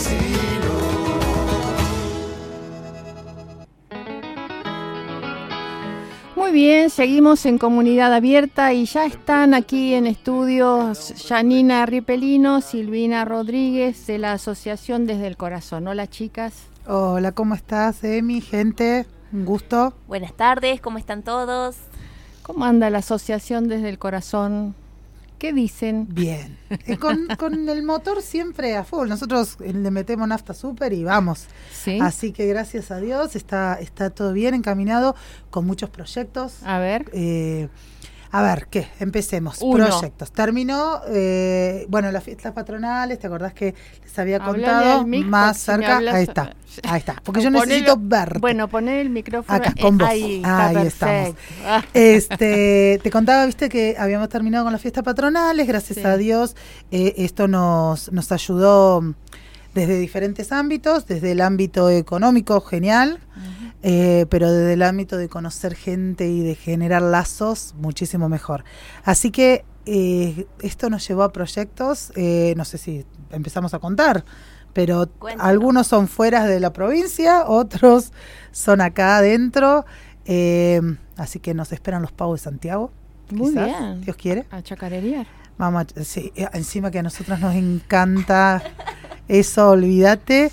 Muy bien, seguimos en Comunidad Abierta y ya están aquí en estudios Janina Ripelino, Silvina Rodríguez de la Asociación Desde el Corazón. Hola, chicas. Hola, ¿cómo estás, Emi? Gente, un gusto. Buenas tardes, ¿cómo están todos? ¿Cómo anda la Asociación Desde el Corazón? ¿Qué dicen? Bien. Con el motor siempre a full. Nosotros le metemos nafta súper y vamos. ¿Sí? Así que gracias a Dios está todo bien encaminado con muchos proyectos. A ver. ¿Qué? Empecemos. Uno. Proyectos. Terminó, las fiestas patronales, ¿te acordás que les había contado? Más cerca. Ahí está. Porque yo necesito verte. Bueno, poner el micrófono. Acá, con vos. Ahí estamos. Te contaba, viste, que habíamos terminado con las fiestas patronales. Gracias a Dios, esto nos ayudó desde diferentes ámbitos. Desde el ámbito económico, genial. Pero desde el ámbito de conocer gente y de generar lazos, muchísimo mejor. Así que esto nos llevó a proyectos, no sé si empezamos a contar, pero algunos son fuera de la provincia, otros son acá adentro, así que nos esperan los pavos de Santiago. Muy quizás, bien. Dios quiere. A chacarerear. Vamos, sí, encima que a nosotros nos encanta eso, olvídate.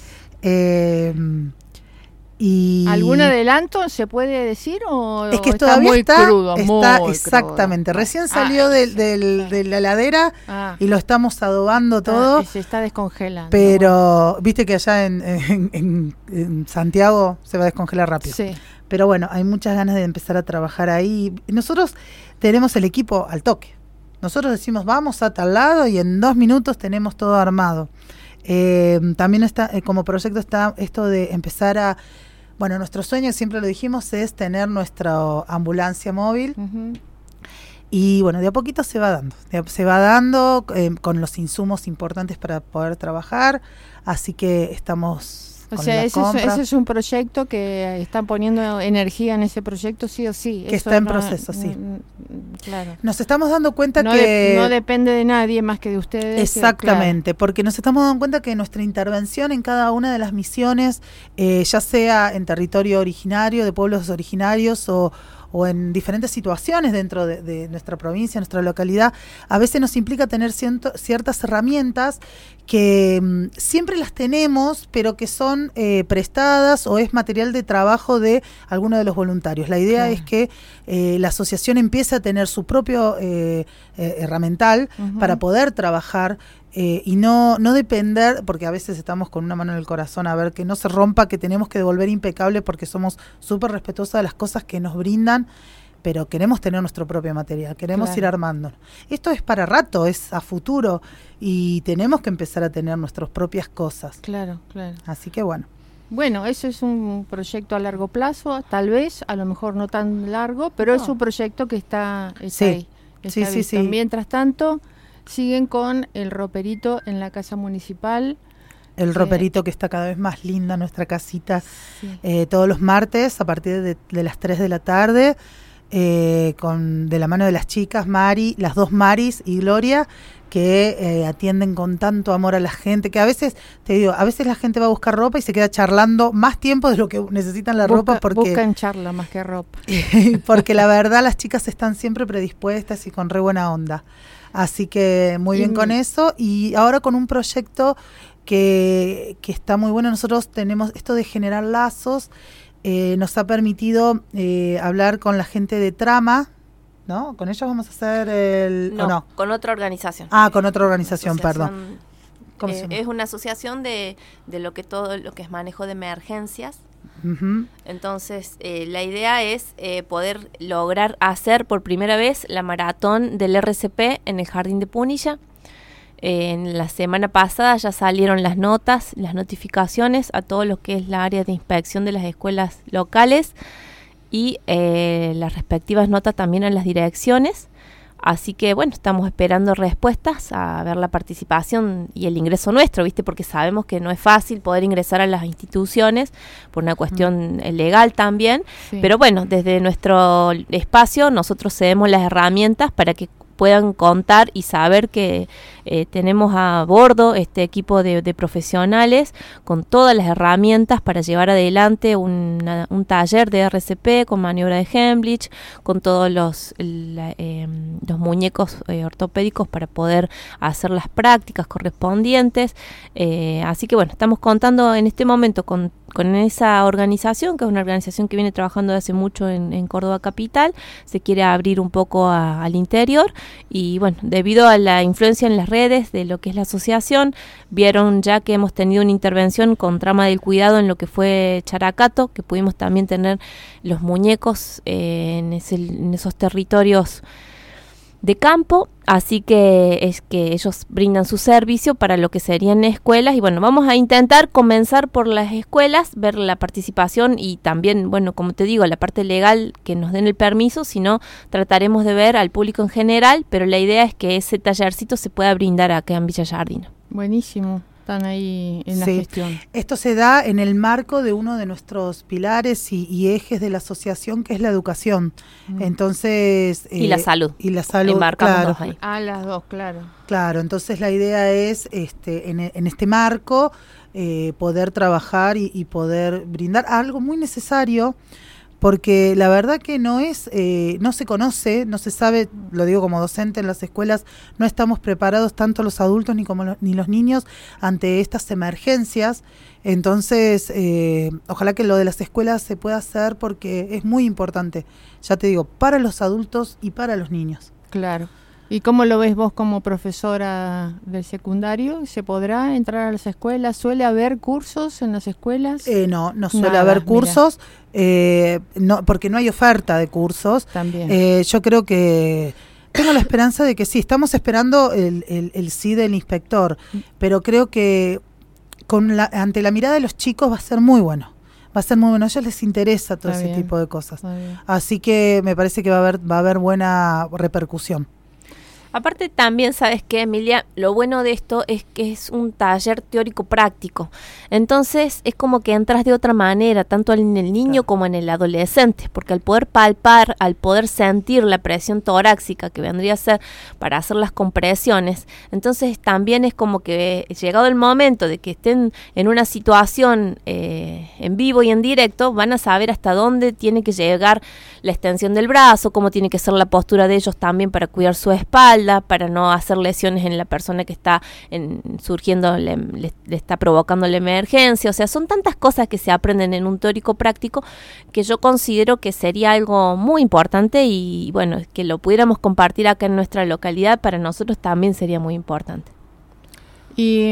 ¿Algún adelanto se puede decir o es que está todavía muy crudo? Exactamente, recién salió de la heladera y lo estamos adobando todo. Se está descongelando. Pero viste que allá en Santiago se va a descongelar rápido. Sí. Pero bueno, hay muchas ganas de empezar a trabajar ahí. Nosotros tenemos el equipo al toque. Nosotros decimos vamos a tal lado y en 2 minutos tenemos todo armado. También está como proyecto está esto de empezar a... Bueno, nuestro sueño, siempre lo dijimos, es tener nuestra ambulancia móvil. Y bueno, de a poquito se va dando con los insumos importantes para poder trabajar. Así que estamos... O sea, ese es un proyecto que están poniendo energía en ese proyecto, sí o sí. Que está en proceso, sí. Claro. Nos estamos dando cuenta no que... no depende de nadie más que de ustedes. Exactamente, porque nos estamos dando cuenta que nuestra intervención en cada una de las misiones, ya sea en territorio originario, de pueblos originarios o en diferentes situaciones dentro de nuestra provincia, nuestra localidad, a veces nos implica tener ciertas herramientas que siempre las tenemos, pero que son prestadas o es material de trabajo de alguno de los voluntarios. La idea es que la asociación empiece a tener su propio herramental para poder trabajar y no depender, porque a veces estamos con una mano en el corazón a ver que no se rompa, que tenemos que devolver impecable porque somos súper respetuosos de las cosas que nos brindan, pero queremos tener nuestro propio material, queremos ir armando. Esto es para rato, es a futuro y tenemos que empezar a tener nuestras propias cosas. Claro. Así que bueno. Bueno, eso es un proyecto a largo plazo, tal vez, a lo mejor no tan largo, pero es un proyecto que está ahí. Sí. Mientras tanto, siguen con el roperito en la casa municipal, el roperito que está cada vez más linda, nuestra casita, todos los martes a partir de las 3 de la tarde, de la mano de las chicas, las dos Maris y Gloria, que atienden con tanto amor a la gente, que a veces la gente va a buscar ropa y se queda charlando más tiempo de lo que necesitan la ropa, porque buscan charla más que ropa. Porque la verdad las chicas están siempre predispuestas y con re buena onda. Así que muy bien con eso. Y ahora con un proyecto que está muy bueno. Nosotros tenemos esto de generar lazos. Nos ha permitido hablar con la gente de Trama, ¿no? ¿Con ellos vamos a hacer No, con otra organización. Con otra organización, perdón. ¿Cómo se llama? Es una asociación de todo lo que es manejo de emergencias. Uh-huh. Entonces, la idea es poder lograr hacer por primera vez la maratón del RCP en el Jardín de Punilla. En la semana pasada ya salieron las notificaciones a todo lo que es la área de inspección de las escuelas locales y las respectivas notas también a las direcciones. Así que bueno, estamos esperando respuestas a ver la participación y el ingreso nuestro, ¿viste? Porque sabemos que no es fácil poder ingresar a las instituciones por una cuestión legal también. Sí. Pero bueno, desde nuestro espacio nosotros cedemos las herramientas para que puedan contar y saber que tenemos a bordo este equipo de profesionales con todas las herramientas para llevar adelante un taller de RCP con maniobra de Hemlich, con todos los muñecos ortopédicos para poder hacer las prácticas correspondientes. Así que bueno, estamos contando en este momento con esa organización, que es una organización que viene trabajando hace mucho en Córdoba Capital. Se quiere abrir un poco al interior y bueno, debido a la influencia en las redes de lo que es la asociación, vieron ya que hemos tenido una intervención con Trama del Cuidado en lo que fue Characato, que pudimos también tener los muñecos en esos territorios de campo, así que es que ellos brindan su servicio para lo que serían escuelas y bueno, vamos a intentar comenzar por las escuelas, ver la participación y también, bueno, como te digo, la parte legal que nos den el permiso, si no, trataremos de ver al público en general, pero la idea es que ese tallercito se pueda brindar acá en Villa Jardino. Buenísimo. Están ahí en la gestión. Esto se da en el marco de uno de nuestros pilares y ejes de la asociación, que es la educación. Entonces y la salud. Claro. Ahí. Las dos, claro. Claro, entonces la idea es en este marco poder trabajar y poder brindar algo muy necesario, porque la verdad que no se conoce, no se sabe, lo digo como docente en las escuelas, no estamos preparados tanto los adultos ni los niños ante estas emergencias. Entonces, ojalá que lo de las escuelas se pueda hacer porque es muy importante, ya te digo, para los adultos y para los niños. Claro. ¿Y cómo lo ves vos como profesora del secundario? ¿Se podrá entrar a las escuelas? ¿Suele haber cursos en las escuelas? No suele haber cursos, no, porque no hay oferta de cursos. También. Yo creo que tengo la esperanza de que sí, estamos esperando el sí del inspector, pero creo que ante la mirada de los chicos va a ser muy bueno. Va a ser muy bueno, a ellos les interesa todo ese tipo de cosas. Así que me parece que va a haber buena repercusión. Aparte también, ¿sabes qué, Emilia? Lo bueno de esto es que es un taller teórico práctico. Entonces es como que entras de otra manera, tanto en el niño como en el adolescente, porque al poder palpar, al poder sentir la presión torácica que vendría a ser para hacer las compresiones, entonces también es como que llegado el momento de que estén en una situación en vivo y en directo, van a saber hasta dónde tiene que llegar la extensión del brazo, cómo tiene que ser la postura de ellos también para cuidar su espalda, para no hacer lesiones en la persona que está surgiendo, le está provocando la emergencia. O sea, son tantas cosas que se aprenden en un teórico práctico que yo considero que sería algo muy importante y bueno, que lo pudiéramos compartir acá en nuestra localidad, para nosotros también sería muy importante. ¿Y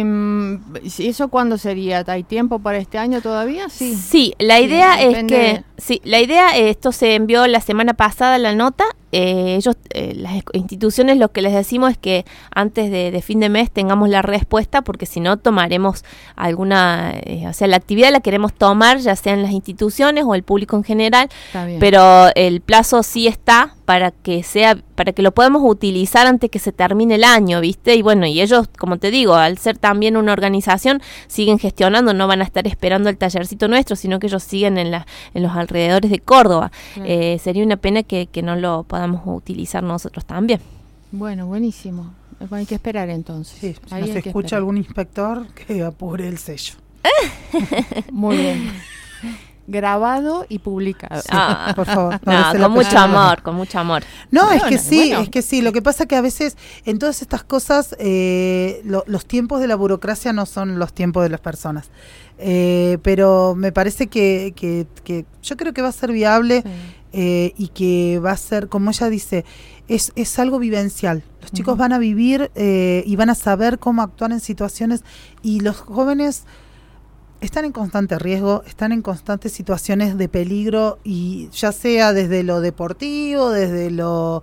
eso cuándo sería? ¿Hay tiempo para este año todavía? Sí, la idea es que esto se envió la semana pasada la nota, ellos, las instituciones, lo que les decimos es que antes de fin de mes tengamos la respuesta, porque si no tomaremos alguna, o sea, la actividad la queremos tomar, ya sea en las instituciones o el público en general, pero el plazo sí está para que lo podamos utilizar antes que se termine el año, ¿viste? Y bueno, y ellos, como te digo, al ser también una organización, siguen gestionando, no van a estar esperando el tallercito nuestro, sino que ellos siguen en los alrededores de Córdoba. Claro. Sería una pena que no lo podamos utilizar nosotros también. Bueno, buenísimo. Hay que esperar entonces. Sí, si nos escucha algún inspector, que apure el sello. Muy bien. Grabado y publicado. Sí, por favor. Con mucho amor, con mucho amor. No, es que sí. Lo que pasa es que a veces en todas estas cosas los tiempos de la burocracia no son los tiempos de las personas. Pero me parece que yo creo que va a ser viable, y que va a ser, como ella dice, es algo vivencial. Los chicos van a vivir y van a saber cómo actuar en situaciones, y los jóvenes están en constante riesgo, están en constantes situaciones de peligro, y ya sea desde lo deportivo, desde lo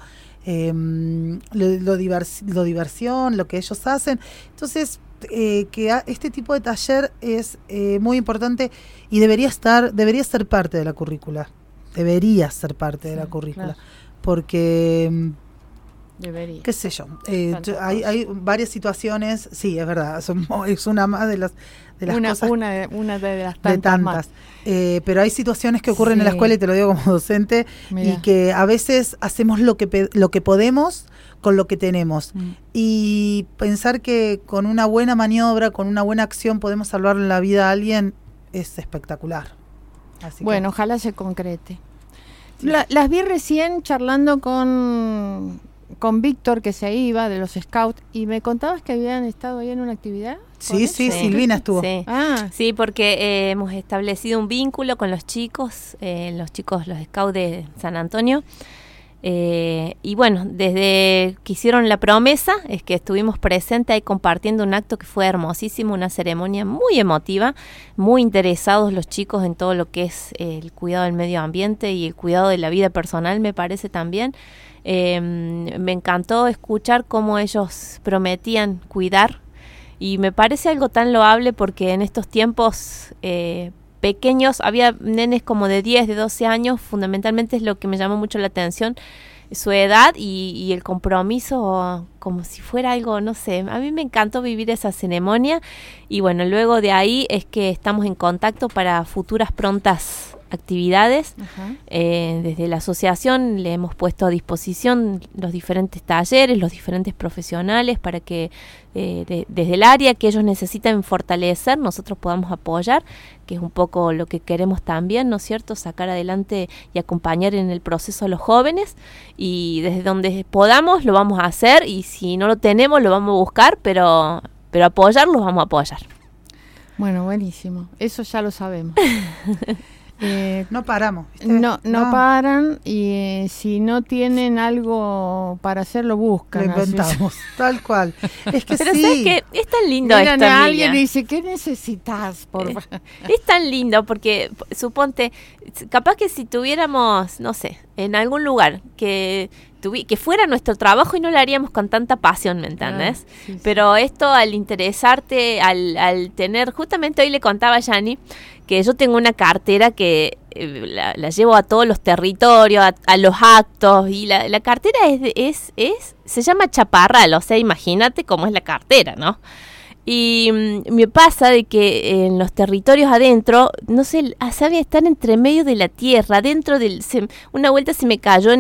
diversión, lo que ellos hacen. Entonces, que este tipo de taller es muy importante y debería ser parte de la currícula. Debería ser parte de la currícula. Claro. Porque debería. Qué sé yo, hay varias situaciones, sí, es verdad, es una más de las cosas, una de las tantas, pero hay situaciones que ocurren en la escuela, y te lo digo como docente. Mirá. Y que a veces hacemos lo que podemos con lo que tenemos, y pensar que con una buena maniobra, con una buena acción, podemos salvar la vida a alguien, es espectacular. Así bueno, ojalá se concrete. Sí. Las vi recién charlando con Víctor, que se iba de los Scouts, y me contabas que habían estado ahí en una actividad. Sí, Silvina estuvo. Sí, porque hemos establecido un vínculo con los chicos, los Scouts de San Antonio. Y bueno, desde que hicieron la promesa, es que estuvimos presentes ahí compartiendo un acto que fue hermosísimo, una ceremonia muy emotiva, muy interesados los chicos en todo lo que es el cuidado del medio ambiente y el cuidado de la vida personal, me parece también. Me encantó escuchar cómo ellos prometían cuidar, y me parece algo tan loable, porque en estos tiempos pequeños, había nenes como de 10, de 12 años, fundamentalmente es lo que me llamó mucho la atención, su edad y el compromiso, como si fuera algo, no sé, a mí me encantó vivir esa ceremonia, y bueno, luego de ahí es que estamos en contacto para futuras prontas actividades. Desde la asociación le hemos puesto a disposición los diferentes talleres, los diferentes profesionales, para que desde el área que ellos necesitan fortalecer, nosotros podamos apoyar, que es un poco lo que queremos también, ¿no es cierto?, sacar adelante y acompañar en el proceso a los jóvenes, y desde donde podamos lo vamos a hacer, y si no lo tenemos lo vamos a buscar, pero apoyarlos vamos a apoyar. Bueno, buenísimo, eso ya lo sabemos. No paramos, ¿viste? No paran, y si no tienen algo para hacer, lo buscan. Lo inventamos, tal cual. Es que pero sí. ¿sabes qué? Es tan lindo esto, esto, a alguien y dice, ¿qué necesitas? Es tan lindo, porque suponte, capaz que si tuviéramos, no sé, en algún lugar que fuera nuestro trabajo, y no lo haríamos con tanta pasión, ¿me entiendes? Sí. Pero esto, al interesarte, al tener, justamente hoy le contaba a Yani que yo tengo una cartera que la llevo a todos los territorios, a los actos, y la cartera se llama Chaparral, o sea, imagínate cómo es la cartera, ¿no? Y me pasa de que en los territorios adentro, no sé, sabía estar entre medio de la tierra, dentro una vuelta se me cayó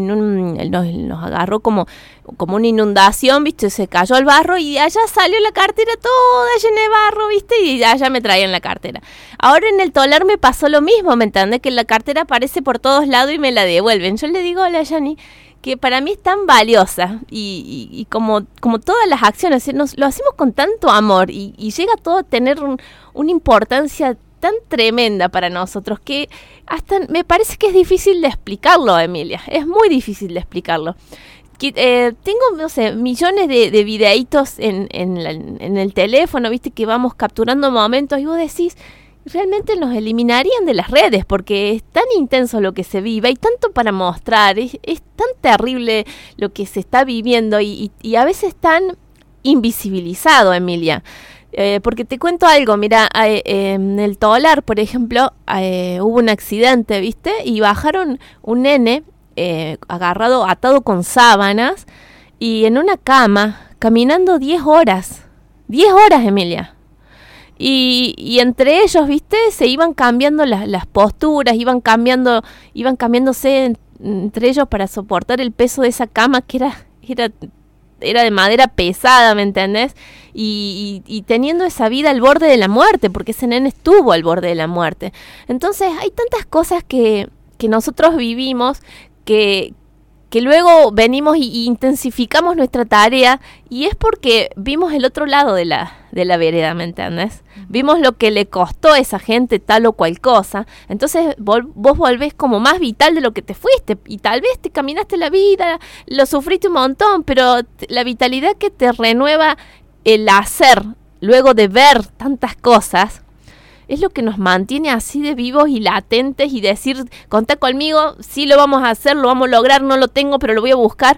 nos agarró como una inundación, ¿viste? Se cayó el barro, y allá salió la cartera toda llena de barro, ¿viste? Y allá me traían la cartera. Ahora en el Tolar me pasó lo mismo, ¿me entiendes? Que la cartera aparece por todos lados y me la devuelven. Yo le digo a la Yani que para mí es tan valiosa, y como todas las acciones, lo hacemos con tanto amor, y llega todo a tener una importancia tan tremenda para nosotros, que hasta me parece que es difícil de explicarlo, Emilia, es muy difícil de explicarlo. Tengo, no sé, millones de videitos en el teléfono, viste, que vamos capturando momentos, y vos decís, realmente nos eliminarían de las redes, porque es tan intenso lo que se vive, hay tanto para mostrar, es tan terrible lo que se está viviendo y a veces tan invisibilizado, Emilia. Porque te cuento algo, mira, en el Tolar, por ejemplo, hubo un accidente, ¿viste? Y bajaron un nene agarrado, atado con sábanas y en una cama, caminando 10 horas. 10 horas, Emilia. Y entre ellos, ¿viste? Se iban cambiando las posturas, iban cambiándose entre ellos para soportar el peso de esa cama que era de madera pesada, ¿me entendés? Y teniendo esa vida al borde de la muerte, porque ese nene estuvo al borde de la muerte. Entonces hay tantas cosas que nosotros vivimos que luego venimos y intensificamos nuestra tarea, y es porque vimos el otro lado de la vereda, ¿me entendés? Vimos lo que le costó a esa gente tal o cual cosa, entonces vos volvés como más vital de lo que te fuiste, y tal vez te caminaste la vida, lo sufriste un montón, pero la vitalidad que te renueva el hacer, luego de ver tantas cosas, es lo que nos mantiene así de vivos y latentes y decir, contá conmigo, sí lo vamos a hacer, lo vamos a lograr, no lo tengo, pero lo voy a buscar.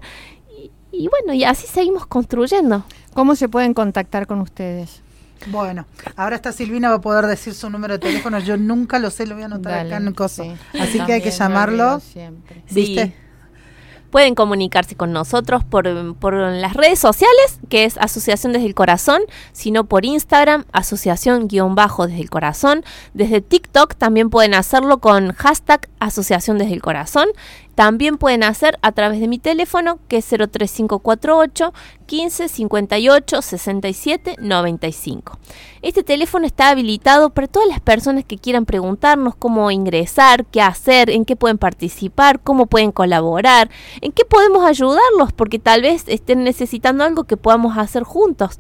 Y bueno, y así seguimos construyendo. ¿Cómo se pueden contactar con ustedes? Bueno, ahora está Silvina, va a poder decir su número de teléfono, yo nunca lo sé, lo voy a anotar acá en el coso. Sí. Así que hay que llamarlo. ¿Viste? Sí. Pueden comunicarse con nosotros por las redes sociales, que es Asociación Desde el Corazón, sino por Instagram, Asociación_Desde el Corazón. Desde TikTok también pueden hacerlo con hashtag Asociación Desde el Corazón. También pueden hacer a través de mi teléfono, que es 03548 15 58 67 95. Este teléfono está habilitado para todas las personas que quieran preguntarnos cómo ingresar, qué hacer, en qué pueden participar, cómo pueden colaborar, en qué podemos ayudarlos, porque tal vez estén necesitando algo que podamos hacer juntos.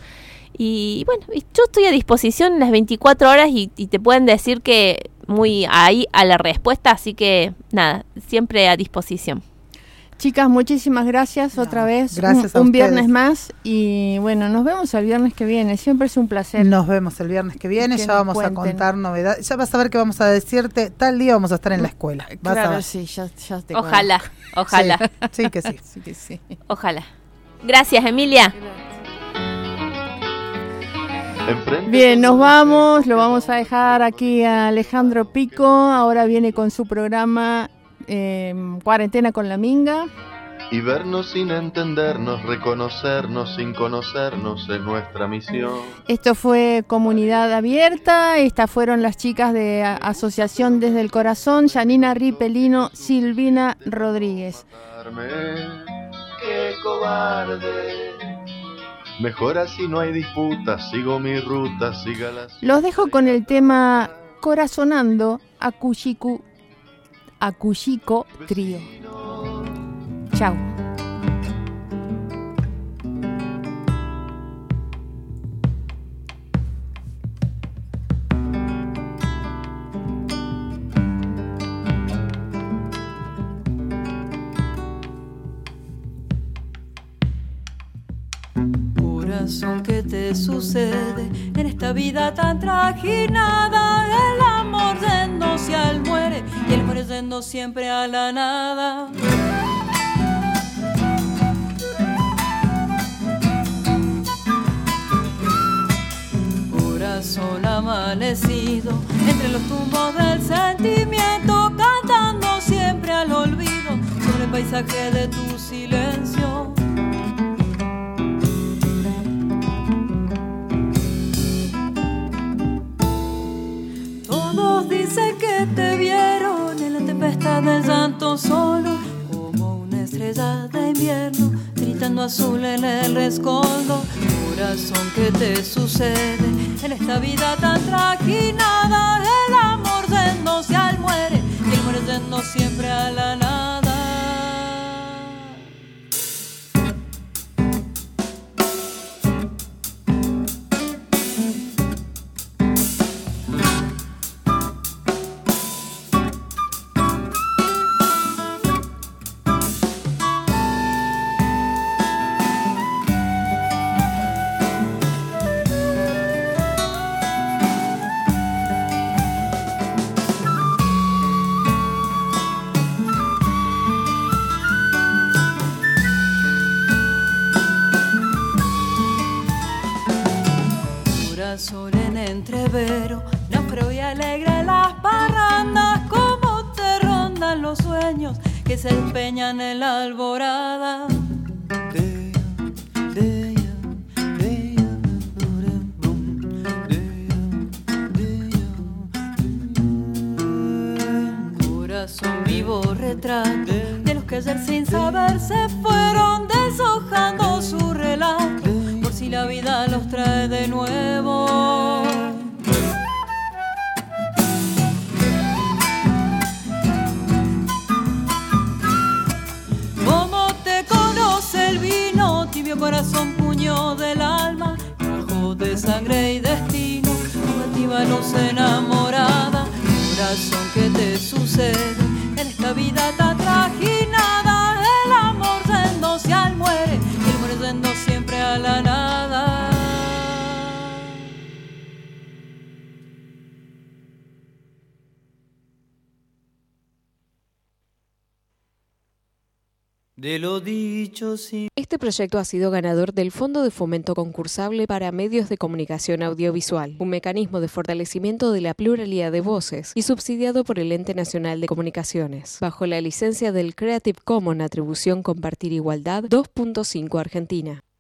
Y bueno, yo estoy a disposición las 24 horas y te pueden decir que muy ahí a la respuesta, así que nada, siempre a disposición. Chicas, muchísimas gracias otra vez. Gracias un viernes más y bueno, nos vemos el viernes que viene. Siempre es un placer. Nos vemos el viernes que viene, ya vamos a contar novedades. Ya vas a ver que vamos a decirte, tal día vamos a estar en la escuela. Vas claro, a ver. Sí, ya te Ojalá. Sí que sí. Sí que sí. Ojalá. Gracias, Emilia. Bien, nos vamos, lo vamos a dejar aquí a Alejandro Pico, ahora viene con su programa Cuarentena con la Minga. Y vernos sin entendernos, reconocernos sin conocernos es nuestra misión. Esto fue Comunidad Abierta, estas fueron las chicas de Asociación Desde el Corazón, Janina Ripelino, Silvina Rodríguez. ¡Qué cobarde! Mejor así no hay disputas, sigo mi ruta, sígala. Los dejo con el tema Corazonando Akushiko Trío. Chao. ¿Qué te sucede en esta vida tan trajinada? El amor yéndose al muere y el muere yendo siempre a la nada. Corazón amanecido entre los tumbos del sentimiento, cantando siempre al olvido sobre el paisaje de tu silencio. Dicen que te vieron en la tempestad del llanto solo, como una estrella de invierno, gritando azul en el rescoldo. Corazón, ¿qué te sucede en esta vida tan trajinada? El amor yéndose al muere y el muere yendo siempre a la nada. severo, náufrago y alegre las parrandas, como te rondan los sueños que se empeñan en la alborada. Corazón vivo retrato de los que ayer sin saber se fueron deshojando su relato, por si la vida los trae de nuevo. Como te conoce el vino, tibio corazón, puño del alma, trajo de sangre y destino, combativa luz enamorada. Corazón, ¿qué te sucede en esta vida tan trajinada? El amor yendo se al muere y el muere yendo siempre a la nada. De lo dicho sí. Este proyecto ha sido ganador del Fondo de Fomento Concursable para Medios de Comunicación Audiovisual, un mecanismo de fortalecimiento de la pluralidad de voces y subsidiado por el Ente Nacional de Comunicaciones, bajo la licencia del Creative Commons Atribución Compartir Igualdad 2.5 Argentina.